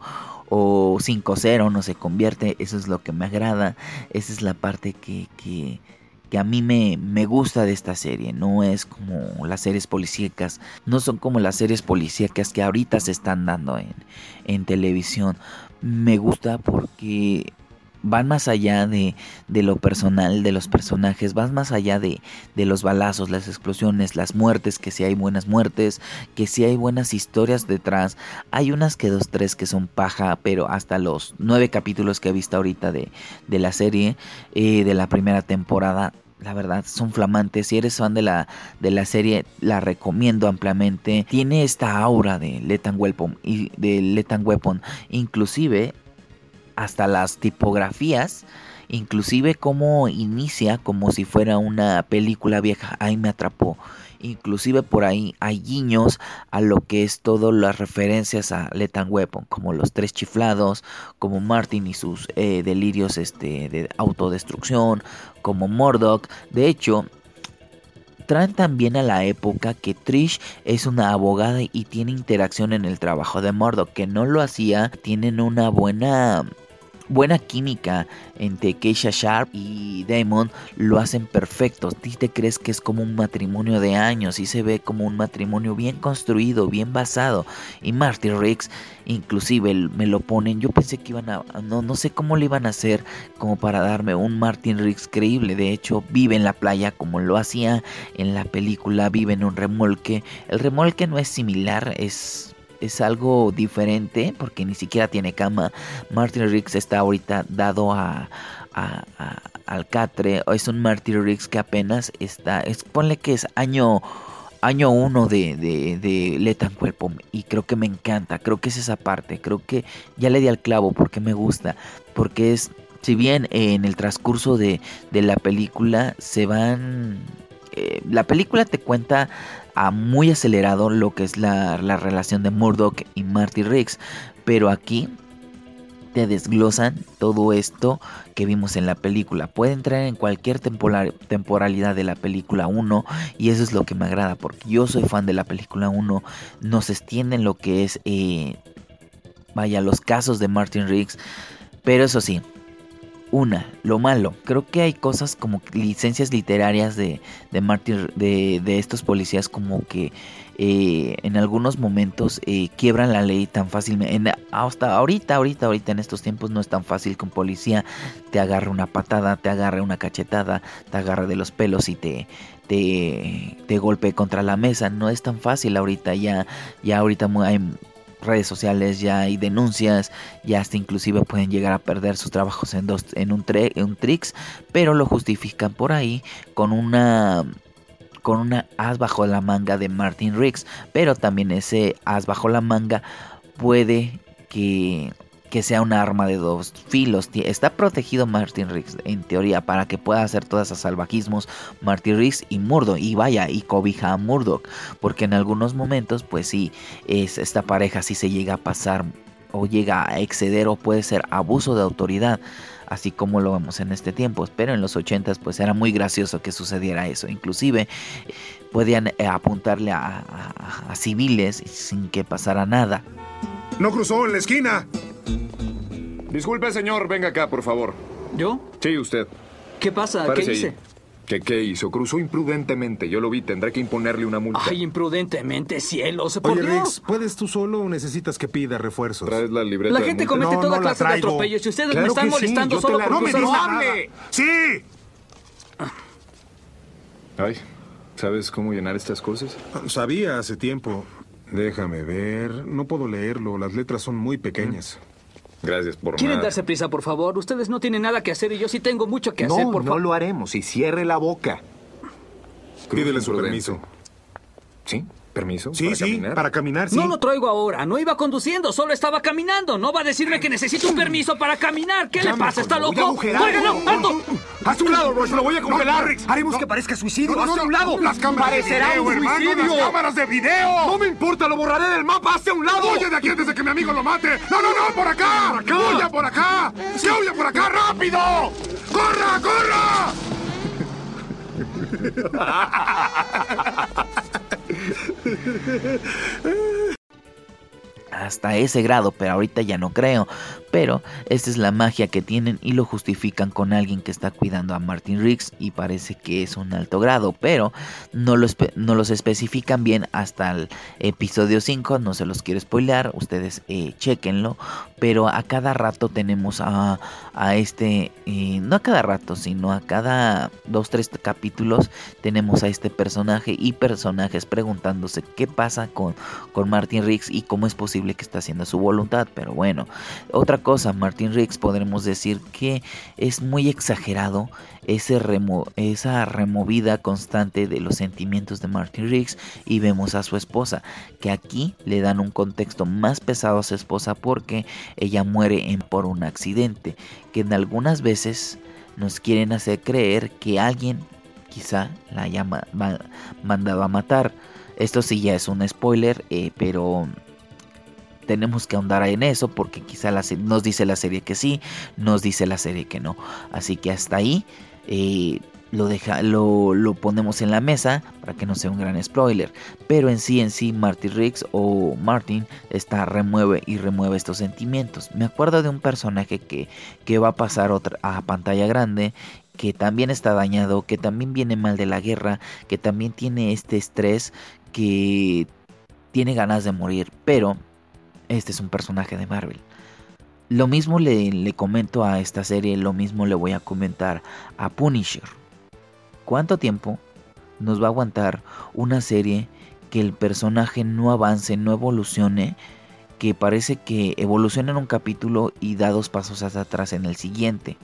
o cinco cero no se convierte. Eso es lo que me agrada. Esa es la parte que, que que a mí me, me gusta de esta serie. No es como las series policíacas, no son como las series policíacas que ahorita se están dando en, en televisión. Me gusta porque van más allá de, de lo personal de los personajes, van más allá de, de los balazos, las explosiones, las muertes, que si hay buenas muertes, que si hay buenas historias detrás. Hay unas que dos, tres que son paja, pero hasta los nueve capítulos que he visto ahorita de, de la serie, eh, de la primera temporada, la verdad son flamantes. Si eres fan de la, de la serie, la recomiendo ampliamente. Tiene esta aura de Lethal Weapon, y de Lethal Weapon, inclusive hasta las tipografías, inclusive cómo inicia como si fuera una película vieja. Ahí me atrapó. Inclusive por ahí hay guiños a lo que es todas las referencias a Lethal Weapon, como los tres chiflados, como Martin y sus eh, delirios este, de autodestrucción, como Murdock. De hecho, traen también a la época que Trish es una abogada y tiene interacción en el trabajo de Murdock, que no lo hacía. Tienen una buena... buena química entre Keisha Sharp y Damon, lo hacen perfecto. ¿Tú te crees que es como un matrimonio de años? Y se ve como un matrimonio bien construido, bien basado. Y Martin Riggs, inclusive me lo ponen, yo pensé que iban a, no, no sé cómo le iban a hacer como para darme un Martin Riggs creíble. De hecho, vive en la playa como lo hacía en la película, vive en un remolque. El remolque no es similar, es... es algo diferente porque ni siquiera tiene cama. Martin Riggs está ahorita dado a, a, a al catre. Es un Martin Riggs que apenas está, es, ponle que es año año uno de, de, de Lethal Weapon, y creo que me encanta. Creo que es esa parte, creo que ya le di al clavo porque me gusta, porque es, si bien eh, en el transcurso de, de la película se van eh, la película te cuenta a muy acelerado lo que es la, la relación de Murdock y Martin Riggs, pero aquí te desglosan todo esto que vimos en la película. Puede entrar en cualquier temporal, temporalidad de la película uno, y eso es lo que me agrada, porque yo soy fan de la película uno. Nos extienden lo que es eh, vaya, los casos de Martin Riggs, pero eso sí, una, lo malo, creo que hay cosas como licencias literarias de, de Martin, de, de estos policías, como que eh, en algunos momentos eh, quiebran la ley tan fácilmente. En, hasta ahorita, ahorita, ahorita en estos tiempos no es tan fácil que un policía te agarre una patada, te agarre una cachetada, te agarre de los pelos y te, te, te golpee contra la mesa. No es tan fácil ahorita, ya, ya ahorita hay redes sociales, ya hay denuncias, ya hasta inclusive pueden llegar a perder sus trabajos en, dos, en un, tre, un tricks, pero lo justifican por ahí con una con una as bajo la manga de Martin Riggs. Pero también ese as bajo la manga puede que, que sea un arma de dos filos. Está protegido Martin Riggs en teoría para que pueda hacer todos esos salvajismos Martin Riggs y Murdock, y vaya, y cobija a Murdock, porque en algunos momentos pues sí, es, esta pareja sí se llega a pasar o llega a exceder, o puede ser abuso de autoridad, así como lo vemos en este tiempo. Pero en los ochentas pues era muy gracioso que sucediera eso. Inclusive podían eh, apuntarle a, a, a civiles sin que pasara nada. ¡No cruzó en la esquina! Disculpe, señor, venga acá, por favor. ¿Yo? Sí, usted. ¿Qué pasa? Párese ¿Qué hice? ahí. ¿Qué, ¿Qué hizo? Cruzó imprudentemente. Yo lo vi. Tendré que imponerle una multa. Ay, imprudentemente, cielos. Por Oye, Dios. Riggs, ¿puedes tú solo o necesitas que pida refuerzos? ¿Traes la libreta La de gente multa? comete No, toda no la clase de traigo. atropellos y ustedes Claro me están que sí, molestando yo te solo la- por ¡No me cruzar dices un- nada! ¡Sí! Ay, ¿sabes cómo llenar estas cosas? Sabía hace tiempo. Déjame ver. No puedo leerlo. Las letras son muy pequeñas. Gracias por ¿Quieren nada. darse prisa, por favor? Ustedes no tienen nada que hacer y yo sí tengo mucho que hacer, No, por no favor. lo haremos. Y cierre la boca. Pídele su imprudente. permiso. ¿Sí? ¿Permiso? Sí, ¿Para sí, caminar? para caminar, sí. No lo traigo ahora. No iba conduciendo, solo estaba caminando. No va a decirme que necesito un permiso para caminar. ¿Qué Ya le me pasa? ¿Está colgó. loco? Voy a agujerar. ¡Oiga, no! ¡Alto! ¡Hazte un lado, Royce! ¡Lo voy a congelar! No, Riggs, haremos que parezca suicidio. No, no, ¡Hazte a un no, lado! ¡Las cámaras ¡Parecerá de video, un hermano! suicidio! ¡Las cámaras de video! ¡No me importa! ¡Lo borraré del mapa! ¡Hazte a un lado! ¡Huye de aquí antes de que mi amigo lo mate! ¡No, no, no! ¡Por acá! ¡Por acá! ¡Huya por acá! ¡Sí, huya por acá! ¡Rápido! ¡Corra, corra! Hasta ese grado, pero ahorita ya no creo. Pero esta es la magia que tienen y lo justifican con alguien que está cuidando a Martin Riggs y parece que es un alto grado, pero no, lo espe- no los especifican bien hasta el episodio cinco, no se los quiero spoilear, ustedes eh, chequenlo, pero a cada rato tenemos a, a este, eh, no a cada rato, sino a cada dos, tres capítulos tenemos a este personaje y personajes preguntándose qué pasa con, con Martin Riggs y cómo es posible que está haciendo su voluntad, pero bueno, otra cosa, Martin Riggs podremos decir que es muy exagerado ese remo- esa removida constante de los sentimientos de Martin Riggs y vemos a su esposa, que aquí le dan un contexto más pesado a su esposa porque ella muere en, por un accidente, que en algunas veces nos quieren hacer creer que alguien quizá la haya ma- ma- mandado a matar. Esto sí ya es un spoiler, eh, pero tenemos que ahondar en eso porque quizá la se- nos dice la serie que sí, nos dice la serie que no. Así que hasta ahí eh, lo, deja, lo, lo ponemos en la mesa para que no sea un gran spoiler. Pero en sí, en sí, Martin Riggs o Martin está remueve y remueve estos sentimientos. Me acuerdo de un personaje que, que va a pasar otra, a pantalla grande, que también está dañado, que también viene mal de la guerra, que también tiene este estrés, que tiene ganas de morir, pero este es un personaje de Marvel. Lo mismo le, le comento a esta serie, lo mismo le voy a comentar a Punisher. ¿Cuánto tiempo nos va a aguantar una serie que el personaje no avance, no evolucione, que parece que evoluciona en un capítulo y da dos pasos hacia atrás en el siguiente?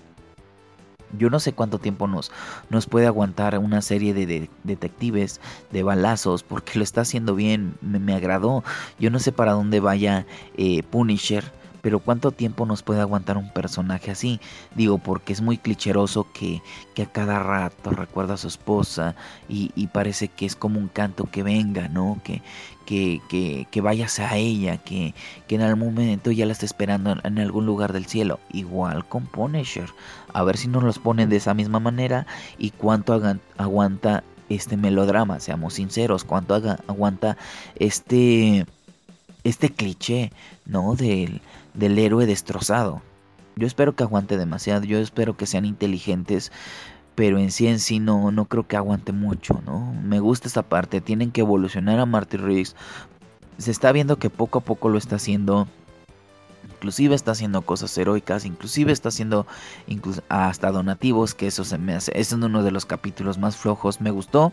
Yo no sé cuánto tiempo nos, nos puede aguantar una serie de, de detectives, de balazos, porque lo está haciendo bien, me, me agradó. Yo no sé para dónde vaya eh, Punisher, pero cuánto tiempo nos puede aguantar un personaje así. Digo, porque es muy clicheroso que, que a cada rato recuerda a su esposa y, y parece que es como un canto que venga, ¿no? Que, que, que, que vayas a ella, que, que en algún momento ya la está esperando en, en algún lugar del cielo. Igual con Punisher. A ver si nos los ponen de esa misma manera y cuánto hagan, aguanta este melodrama, seamos sinceros, cuánto haga, aguanta este, este cliché, ¿no? Del, del héroe destrozado. Yo espero que aguante demasiado, yo espero que sean inteligentes, pero en sí en sí no, no creo que aguante mucho, ¿no? Me gusta esta parte, tienen que evolucionar a Martin Riggs. Se está viendo que poco a poco lo está haciendo. Inclusive está haciendo cosas heroicas, inclusive está haciendo incluso hasta donativos, que eso se me hace, es uno de los capítulos más flojos, me gustó,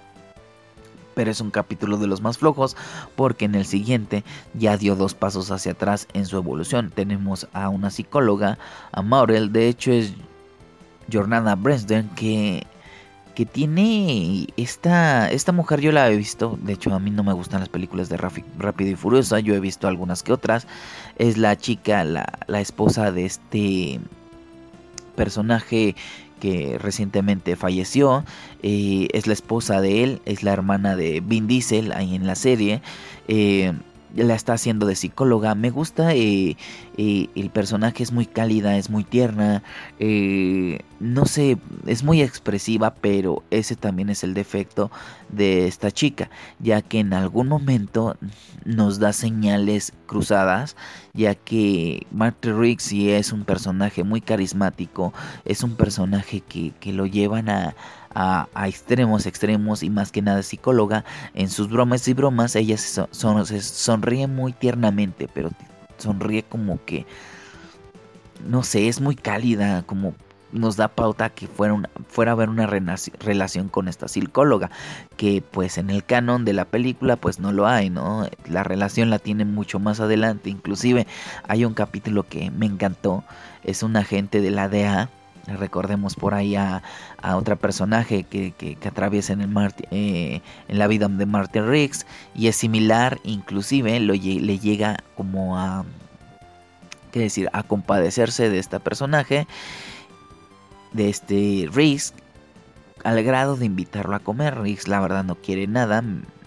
pero es un capítulo de los más flojos porque en el siguiente ya dio dos pasos hacia atrás en su evolución. Tenemos a una psicóloga, a Maurel, de hecho es Jordana Brewster, que que tiene esta, esta mujer, yo la he visto, de hecho a mí no me gustan las películas de Rápido y Furioso, yo he visto algunas que otras, es la chica, la, la esposa de este personaje que recientemente falleció, eh, es la esposa de él, es la hermana de Vin Diesel ahí en la serie, eh, la está haciendo de psicóloga. Me gusta, eh, eh, el personaje es muy cálida, es muy tierna, eh, no sé, es muy expresiva, pero ese también es el defecto de esta chica, ya que en algún momento nos da señales cruzadas, ya que Marty Riggs sí es un personaje muy carismático, es un personaje que, que lo llevan a A, a extremos, extremos, y más que nada psicóloga. En sus bromas y bromas ella se, son, se sonríe muy tiernamente, pero sonríe como que, no sé, es muy cálida, como nos da pauta que fuera, una, fuera a haber una relación con esta psicóloga, que pues en el canon de la película pues no lo hay, ¿no? La relación la tiene mucho más adelante. Inclusive hay un capítulo que me encantó, es un agente de la D E A. Recordemos por ahí a, a otra personaje que, que, que atraviesa en, el Marty, eh, en la vida de Marty Riggs, y es similar, inclusive lo, le llega como a, ¿qué decir?, a compadecerse de este personaje, de este Riggs, al grado de invitarlo a comer. Riggs la verdad no quiere nada.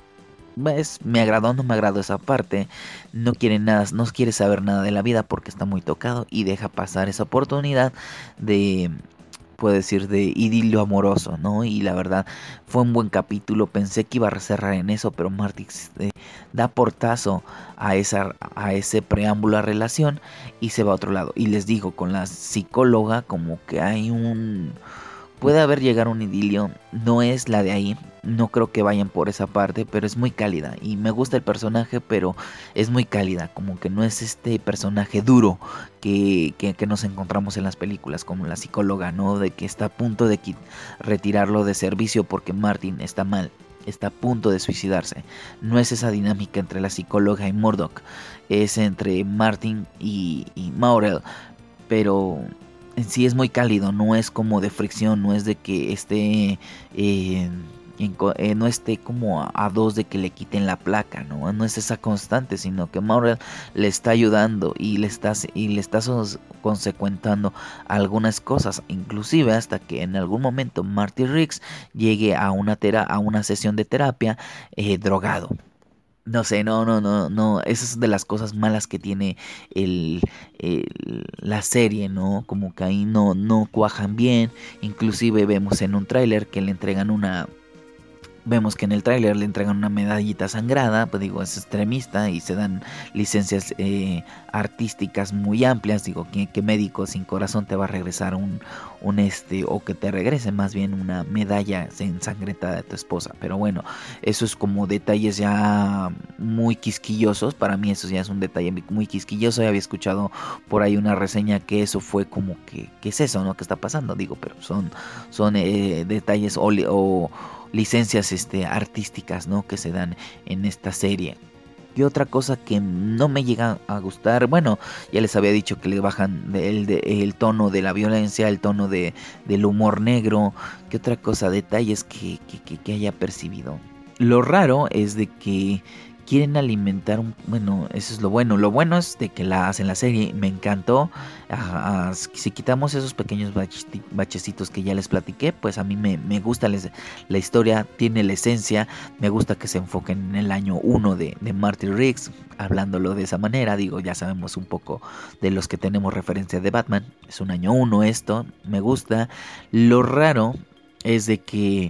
Pues, me agradó, no me agradó esa parte. No quiere nada, no quiere saber nada de la vida porque está muy tocado, y deja pasar esa oportunidad de, puedo decir, de idilio amoroso, ¿no? Y la verdad fue un buen capítulo. Pensé que iba a cerrar en eso, pero Marty eh, da portazo a esa, a ese preámbulo a relación y se va a otro lado. Y les digo, con la psicóloga como que hay un... puede haber llegar un idilio, no es la de ahí, no creo que vayan por esa parte, pero es muy cálida, y me gusta el personaje, pero es muy cálida, como que no es este personaje duro que, que, que nos encontramos en las películas, como la psicóloga, ¿no? De que está a punto de retirarlo de servicio porque Martin está mal, está a punto de suicidarse. No es esa dinámica entre la psicóloga y Murdoch, es entre Martin y, y Maurel, pero... en sí es muy cálido, no es como de fricción, no es de que esté eh, en, eh, no esté como a, a dos de que le quiten la placa, no, no es esa constante, sino que Maurel le está ayudando y le está y le está consecuentando algunas cosas, inclusive hasta que en algún momento Marty Riggs llegue a una tera, a una sesión de terapia eh, drogado. No sé, no, no, no, no, esa es de las cosas malas que tiene el, el, la serie, ¿no? Como que ahí no, no cuajan bien. Inclusive vemos en un tráiler que le entregan una... Vemos que en el tráiler le entregan una medallita sangrada, pues digo, es extremista y se dan licencias eh, artísticas muy amplias. Digo, ¿qué, qué médico sin corazón te va a regresar un, un este, o que te regrese más bien una medalla ensangrentada de tu esposa? Pero bueno, eso es como detalles ya muy quisquillosos. Para mí eso ya es un detalle muy quisquilloso. Ya había escuchado por ahí una reseña que eso fue como que, ¿qué es eso, no? ¿Qué está pasando? Digo, pero son, son eh, detalles o... o licencias este, artísticas, ¿no? Que se dan en esta serie. Y otra cosa que no me llega a gustar, bueno, ya les había dicho que le bajan el, el tono de la violencia, el tono de, del humor negro. ¿Qué otra cosa? Detalles que, que, que, que haya percibido. Lo raro es de que quieren alimentar un... Bueno, eso es lo bueno. Lo bueno es de que la hacen la serie. Me encantó. Ah, ah, si quitamos esos pequeños bachecitos que ya les platiqué, pues a mí me, me gusta les, la historia. Tiene la esencia. Me gusta que se enfoquen en el año uno de, de Marty Riggs. Hablándolo de esa manera. Digo, ya sabemos un poco de los que tenemos referencia de Batman. Es un año uno esto. Me gusta. Lo raro es de que...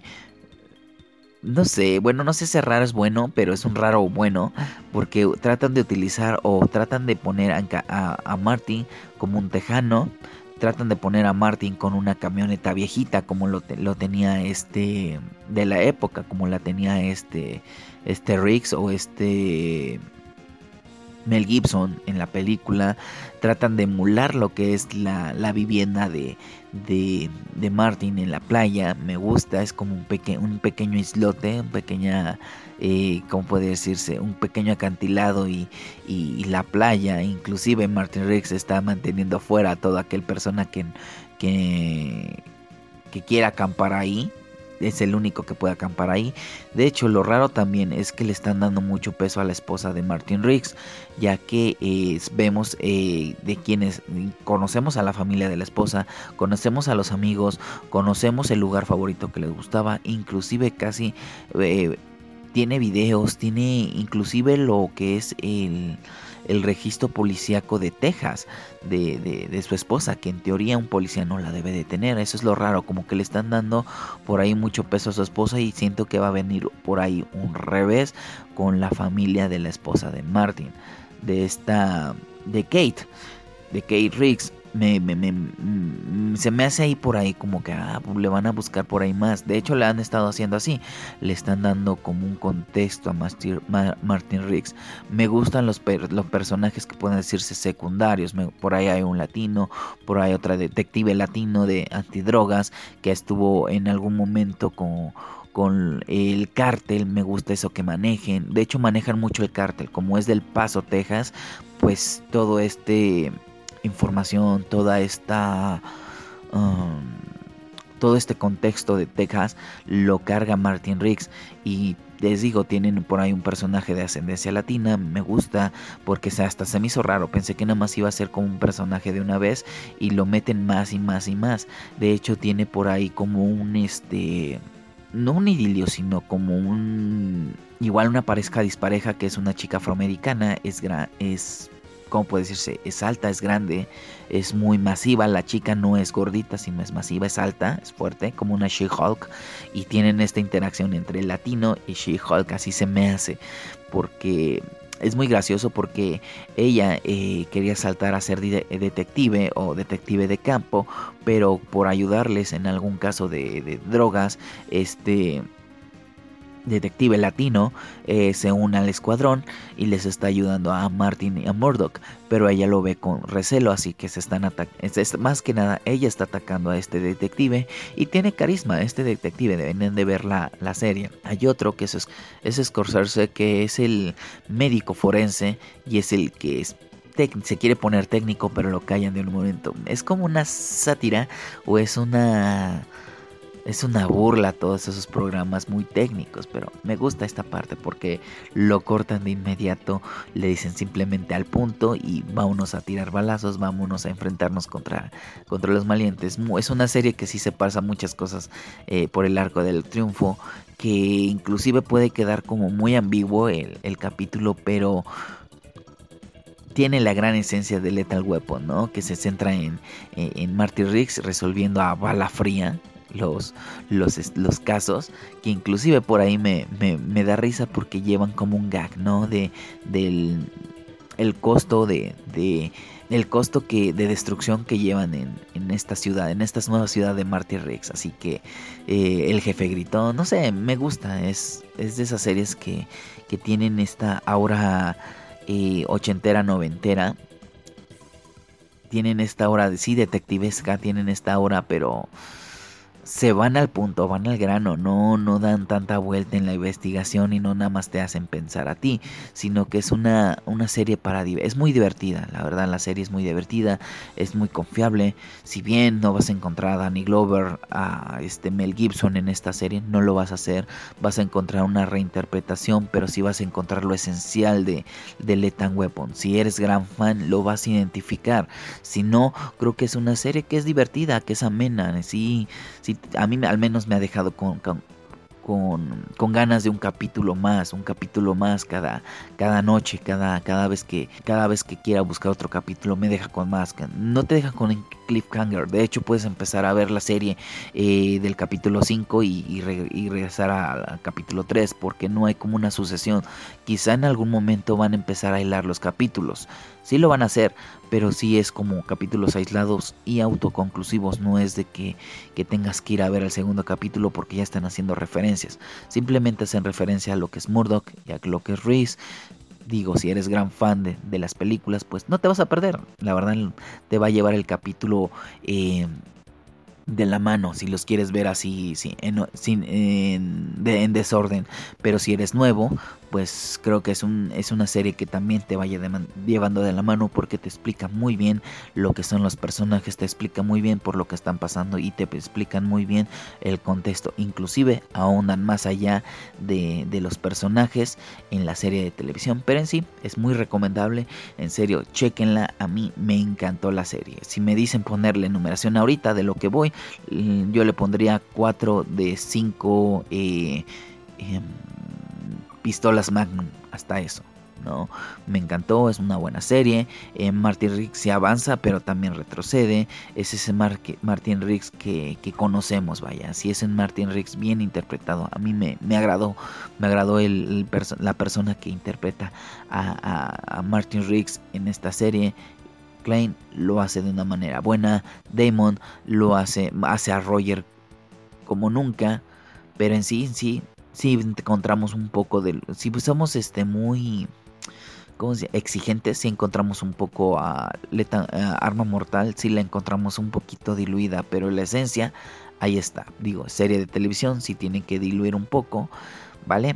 No sé, bueno, no sé si raro es bueno, pero es un raro bueno, porque tratan de utilizar o tratan de poner a, a, a Martin como un tejano, tratan de poner a Martin con una camioneta viejita como lo, te, lo tenía este, de la época, como la tenía este, este Riggs o este... Mel Gibson en la película. Tratan de emular lo que es la, la vivienda de, de, de Martin en la playa. Me gusta, es como un, peque, un pequeño islote, un pequeña, eh, ¿cómo puede decirse? Un pequeño acantilado y, y, y la playa. Inclusive Martin Riggs está manteniendo fuera a toda aquel persona que, que, que quiera acampar ahí. Es el único que puede acampar ahí. De hecho, lo raro también es que le están dando mucho peso a la esposa de Martin Riggs, ya que eh, vemos eh, de quienes conocemos a la familia de la esposa, conocemos a los amigos, conocemos el lugar favorito que les gustaba, inclusive casi eh, tiene videos, tiene inclusive lo que es el, el registro policíaco de Texas, de, de, de su esposa, que en teoría un policía no la debe de tener. Eso es lo raro, como que le están dando por ahí mucho peso a su esposa, y siento que va a venir por ahí un revés con la familia de la esposa de Martin, de esta, de Kate, de Kate Riggs. Me, me, me, me, se me hace ahí por ahí como que ah, le van a buscar por ahí más. De hecho, le han estado haciendo así. Le están dando como un contexto a Martin, Martin Riggs. Me gustan los, per, los personajes que pueden decirse secundarios. Me, por ahí hay un latino, por ahí otra detective latino de antidrogas que estuvo en algún momento con... con el cártel. Me gusta eso que manejen. De hecho, manejan mucho el cártel. Como es del Paso, Texas, pues todo este información, toda esta um, todo este contexto de Texas lo carga Martin Riggs. Y les digo, tienen por ahí un personaje de ascendencia latina. Me gusta porque hasta se me hizo raro. Pensé que nada más iba a ser como un personaje de una vez, y lo meten más y más y más. De hecho, tiene por ahí como un este no un idilio, sino como un igual una pareja dispareja, que es una chica afroamericana. Es gran, es ¿cómo puede decirse? Es alta, es grande, es muy masiva. La chica no es gordita, sino es masiva, es alta, es fuerte, como una She-Hulk. Y tienen esta interacción entre el latino y She-Hulk, así se me hace. Porque es muy gracioso, porque ella eh, quería saltar a ser de- detective o detective de campo, pero por ayudarles en algún caso de, de drogas, este... detective latino eh, se une al escuadrón y les está ayudando a Martin y a Murdoch, pero ella lo ve con recelo, así que se están atacando. Más que nada, ella está atacando a este detective, y tiene carisma este detective. Deben de ver la, la serie. Hay otro que es, es Scorsese, que es el médico forense, y es el que es se quiere poner técnico, pero lo callan de un momento. Es como una sátira, o es una... es una burla a todos esos programas muy técnicos, pero me gusta esta parte porque lo cortan de inmediato, le dicen simplemente al punto y vámonos a tirar balazos, vámonos a enfrentarnos contra, contra los maleantes. Es una serie que sí se pasa muchas cosas eh, por el arco del triunfo, que inclusive puede quedar como muy ambiguo el, el capítulo, pero tiene la gran esencia de Lethal Weapon, ¿no? Que se centra en, en Martin Riggs resolviendo a bala fría Los, los, los casos, que inclusive por ahí me, me, me da risa porque llevan como un gag, ¿no? De, del el costo de, de el costo que de destrucción que llevan en, en esta ciudad, en esta nueva ciudad de Martin Riggs. Así que eh, el jefe gritó, no sé, me gusta, es, es de esas series que, que tienen esta aura eh, ochentera, noventera. Tienen esta aura de sí detectivesca, tienen esta aura, pero se van al punto, van al grano, no, no dan tanta vuelta en la investigación y no nada más te hacen pensar a ti, sino que es una, una serie para... Es muy divertida, la verdad, la serie es muy divertida, es muy confiable. Si bien no vas a encontrar a Danny Glover, a este Mel Gibson en esta serie, no lo vas a hacer, vas a encontrar una reinterpretación, pero sí vas a encontrar lo esencial de, de Lethal Weapon. Si eres gran fan, lo vas a identificar. Si no, creo que es una serie que es divertida, que es amena, sí, sí. A mí al menos me ha dejado con, con, con, con ganas de un capítulo más, un capítulo más cada, cada noche, cada, cada, vez que, cada vez que quiera buscar otro capítulo me deja con más. No te deja con cliffhanger. De hecho, puedes empezar a ver la serie eh, del capítulo cinco y, y, re, y regresar al capítulo tres, porque no hay como una sucesión. Quizá en algún momento van a empezar a hilar los capítulos. Sí lo van a hacer, pero sí es como capítulos aislados y autoconclusivos. No es de que, que tengas que ir a ver el segundo capítulo porque ya están haciendo referencias. Simplemente hacen referencia a lo que es Murdoch y a lo que es Reese. Digo, si eres gran fan de, de las películas, pues no te vas a perder. La verdad te va a llevar el capítulo eh, de la mano, si los quieres ver así, sí, en, sin, en, de, en desorden. Pero si eres nuevo, pues creo que es, un, es una serie que también te vaya de man, llevando de la mano, porque te explica muy bien lo que son los personajes, te explica muy bien por lo que están pasando y te explican muy bien el contexto. Inclusive ahondan más allá de, de los personajes en la serie de televisión, pero en sí es muy recomendable. En serio, chequenla, a mí me encantó la serie. Si me dicen ponerle numeración ahorita de lo que voy, yo le pondría cuatro de cinco eh, eh, pistolas Magnum, hasta eso, ¿no? Me encantó, es una buena serie. eh, Martin Riggs se avanza pero también retrocede. Es ese Mar Martin Riggs que, que conocemos, vaya. Sí, es un Martin Riggs bien interpretado. A mí me, me agradó, me agradó el, el perso la persona que interpreta a, a, a Martin Riggs en esta serie. Klein lo hace de una manera buena. Damon lo hace, hace a Roger como nunca. Pero en sí, en sí, sí encontramos un poco de... Si pues somos este muy... ¿Cómo se llama? Exigentes, si encontramos un poco a, Leta, a Arma Mortal, si la encontramos un poquito diluida, pero la esencia, ahí está. Digo, serie de televisión, si tiene que diluir un poco, ¿vale?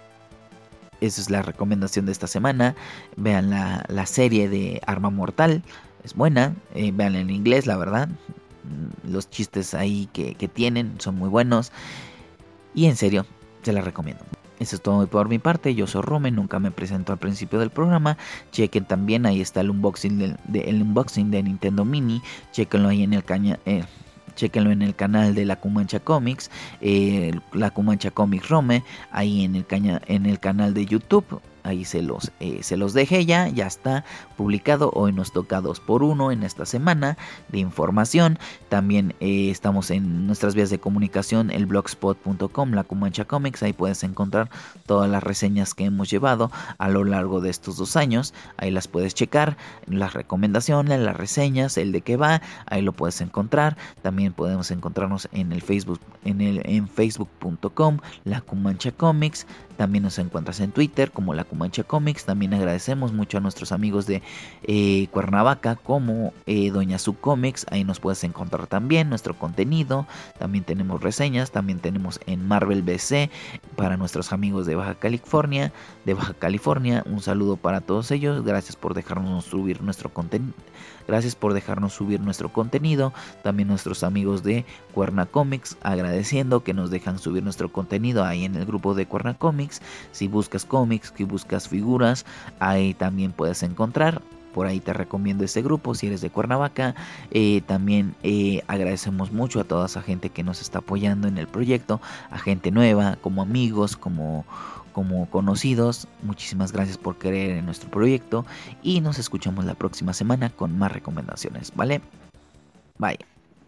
Esa es la recomendación de esta semana. Vean la, la serie de Arma Mortal, es buena, eh, vean en inglés, la verdad. Los chistes ahí que, que tienen son muy buenos. Y en serio, se la recomiendo. Eso es todo por mi parte. Yo soy Rome, nunca me presento al principio del programa. Chequen también, ahí está el unboxing de, de, el unboxing de Nintendo Mini. Chequenlo ahí en el caña... Eh, Chequenlo en el canal de La Cumancha Comics, eh, La Cumancha Comics Rome, ahí en el, caña, en el canal de YouTube. Ahí se los, eh, se los dejé ya, ya está publicado. Hoy nos toca dos por uno en esta semana de información. También eh, estamos en nuestras vías de comunicación, el blogspot punto com, La Cumancha Comics. Ahí puedes encontrar todas las reseñas que hemos llevado a lo largo de estos dos años. Ahí las puedes checar, las recomendaciones, las reseñas, el de qué va, ahí lo puedes encontrar. También podemos encontrarnos en el Facebook, en el en facebook punto com, La Cumancha Comics. También nos encuentras en Twitter como La Cumancha Comics. También agradecemos mucho a nuestros amigos de eh, Cuernavaca como eh, Doña Su Comics. Ahí nos puedes encontrar también nuestro contenido. También tenemos reseñas. También tenemos en Marvel B C para nuestros amigos de Baja California. De Baja California. Un saludo para todos ellos. Gracias por dejarnos subir nuestro contenido. Gracias por dejarnos subir nuestro contenido. También nuestros amigos de Cuerna Comics, agradeciendo que nos dejan subir nuestro contenido ahí en el grupo de Cuerna Comics. Si buscas cómics, si buscas figuras, ahí también puedes encontrar. Por ahí te recomiendo este grupo si eres de Cuernavaca. Eh, también eh, agradecemos mucho a toda esa gente que nos está apoyando en el proyecto. A gente nueva, como amigos, como... como conocidos. Muchísimas gracias por creer en nuestro proyecto y nos escuchamos la próxima semana con más recomendaciones, ¿vale? Bye.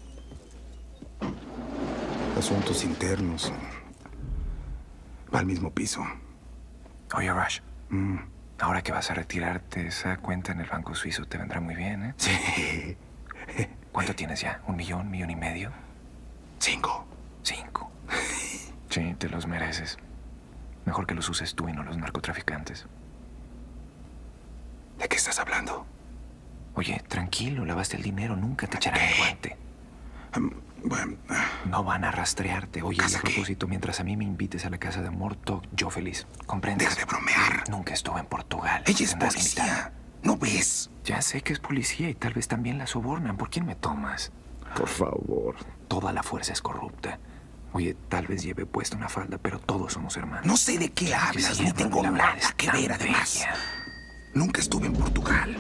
Asuntos internos. Va al mismo piso. Oye, Rush, Mm. ahora que vas a retirarte, esa cuenta en el banco suizo te vendrá muy bien, ¿eh? Sí. ¿Cuánto tienes ya? ¿Un millón, millón y medio? Cinco. Cinco. Sí, te los mereces. Mejor que los uses tú y no los narcotraficantes. ¿De qué estás hablando? Oye, tranquilo, lavaste el dinero, nunca te echarán el guante. Um, bueno, no van a rastrearte. Oye, a ¿casa qué? propósito, mientras a mí me invites a la casa de Morto, yo feliz. ¿Comprendes? Deja de bromear. Nunca estuve en Portugal. Ella es Tendrás policía. invitada. ¿No ves? Ya sé que es policía y tal vez también la sobornan. ¿Por quién me tomas? Por favor. Toda la fuerza es corrupta. Oye, tal vez lleve puesta una falda, pero todos somos hermanos. No sé de qué hablas, Sí, ni tengo la verdad nada es que tan ver, además. bella. Nunca estuve en Portugal.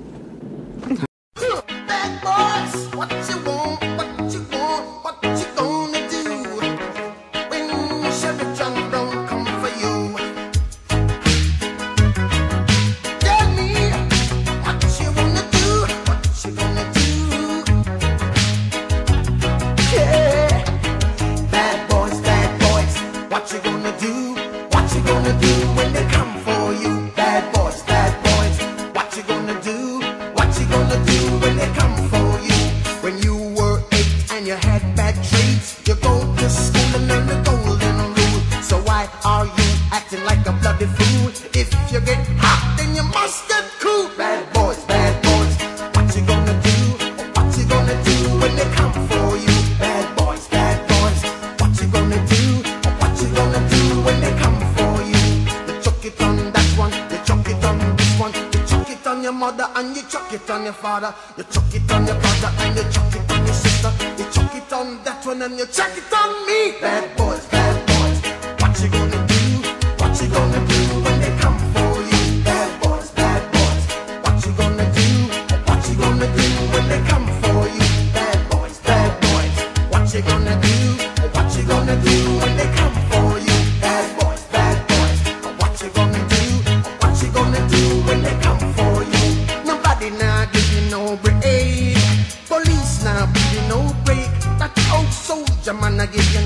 You chuck it on your brother and you chuck it on your sister. You chuck it on that one and you chuck it on me. Bad boys, bad boys. What you gonna do? What you gonna do when they come for you? Bad boys, bad boys. What you gonna do? What you gonna do when they come for you? Bad boys, bad boys. What you gonna do? What you gonna do when they come for you? Bad boys, bad boys. What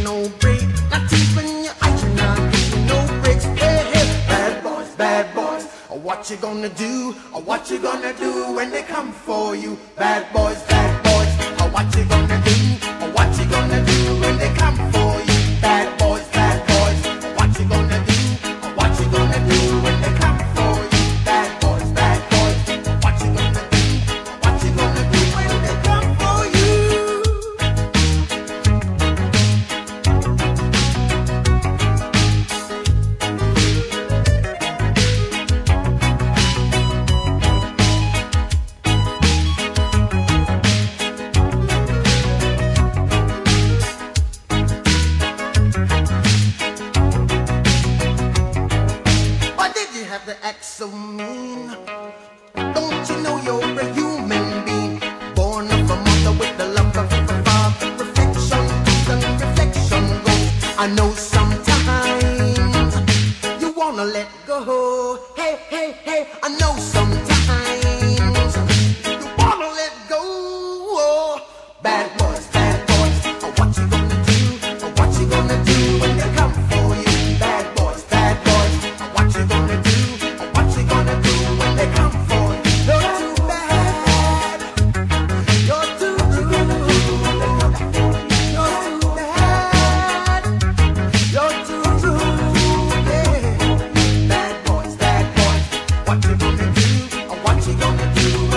no break. Not even your eyes, you're not getting no breaks. Hey, hey, bad boys, bad boys. What you gonna do? What you gonna do when they come for you? Bad boys, bad boys. What you gonna do? What you gonna do when they come for you? Bad boys, bad boys. What you gonna do? What you gonna do when they come for you? Bad boys, bad boys. What you gonna do? What you gonna do when they come for you? Have to act so mean. Don't you know you're a human being, born of a mother with the love of a father? Reflection comes and reflection goes. I know sometimes you wanna let go. Hey, hey, hey. I know sometimes you wanna let go. Bad boys, bad boys. What you gonna do? What you gonna do when they come for you? Bad boys, bad boys. What you gonna do? What you gonna do?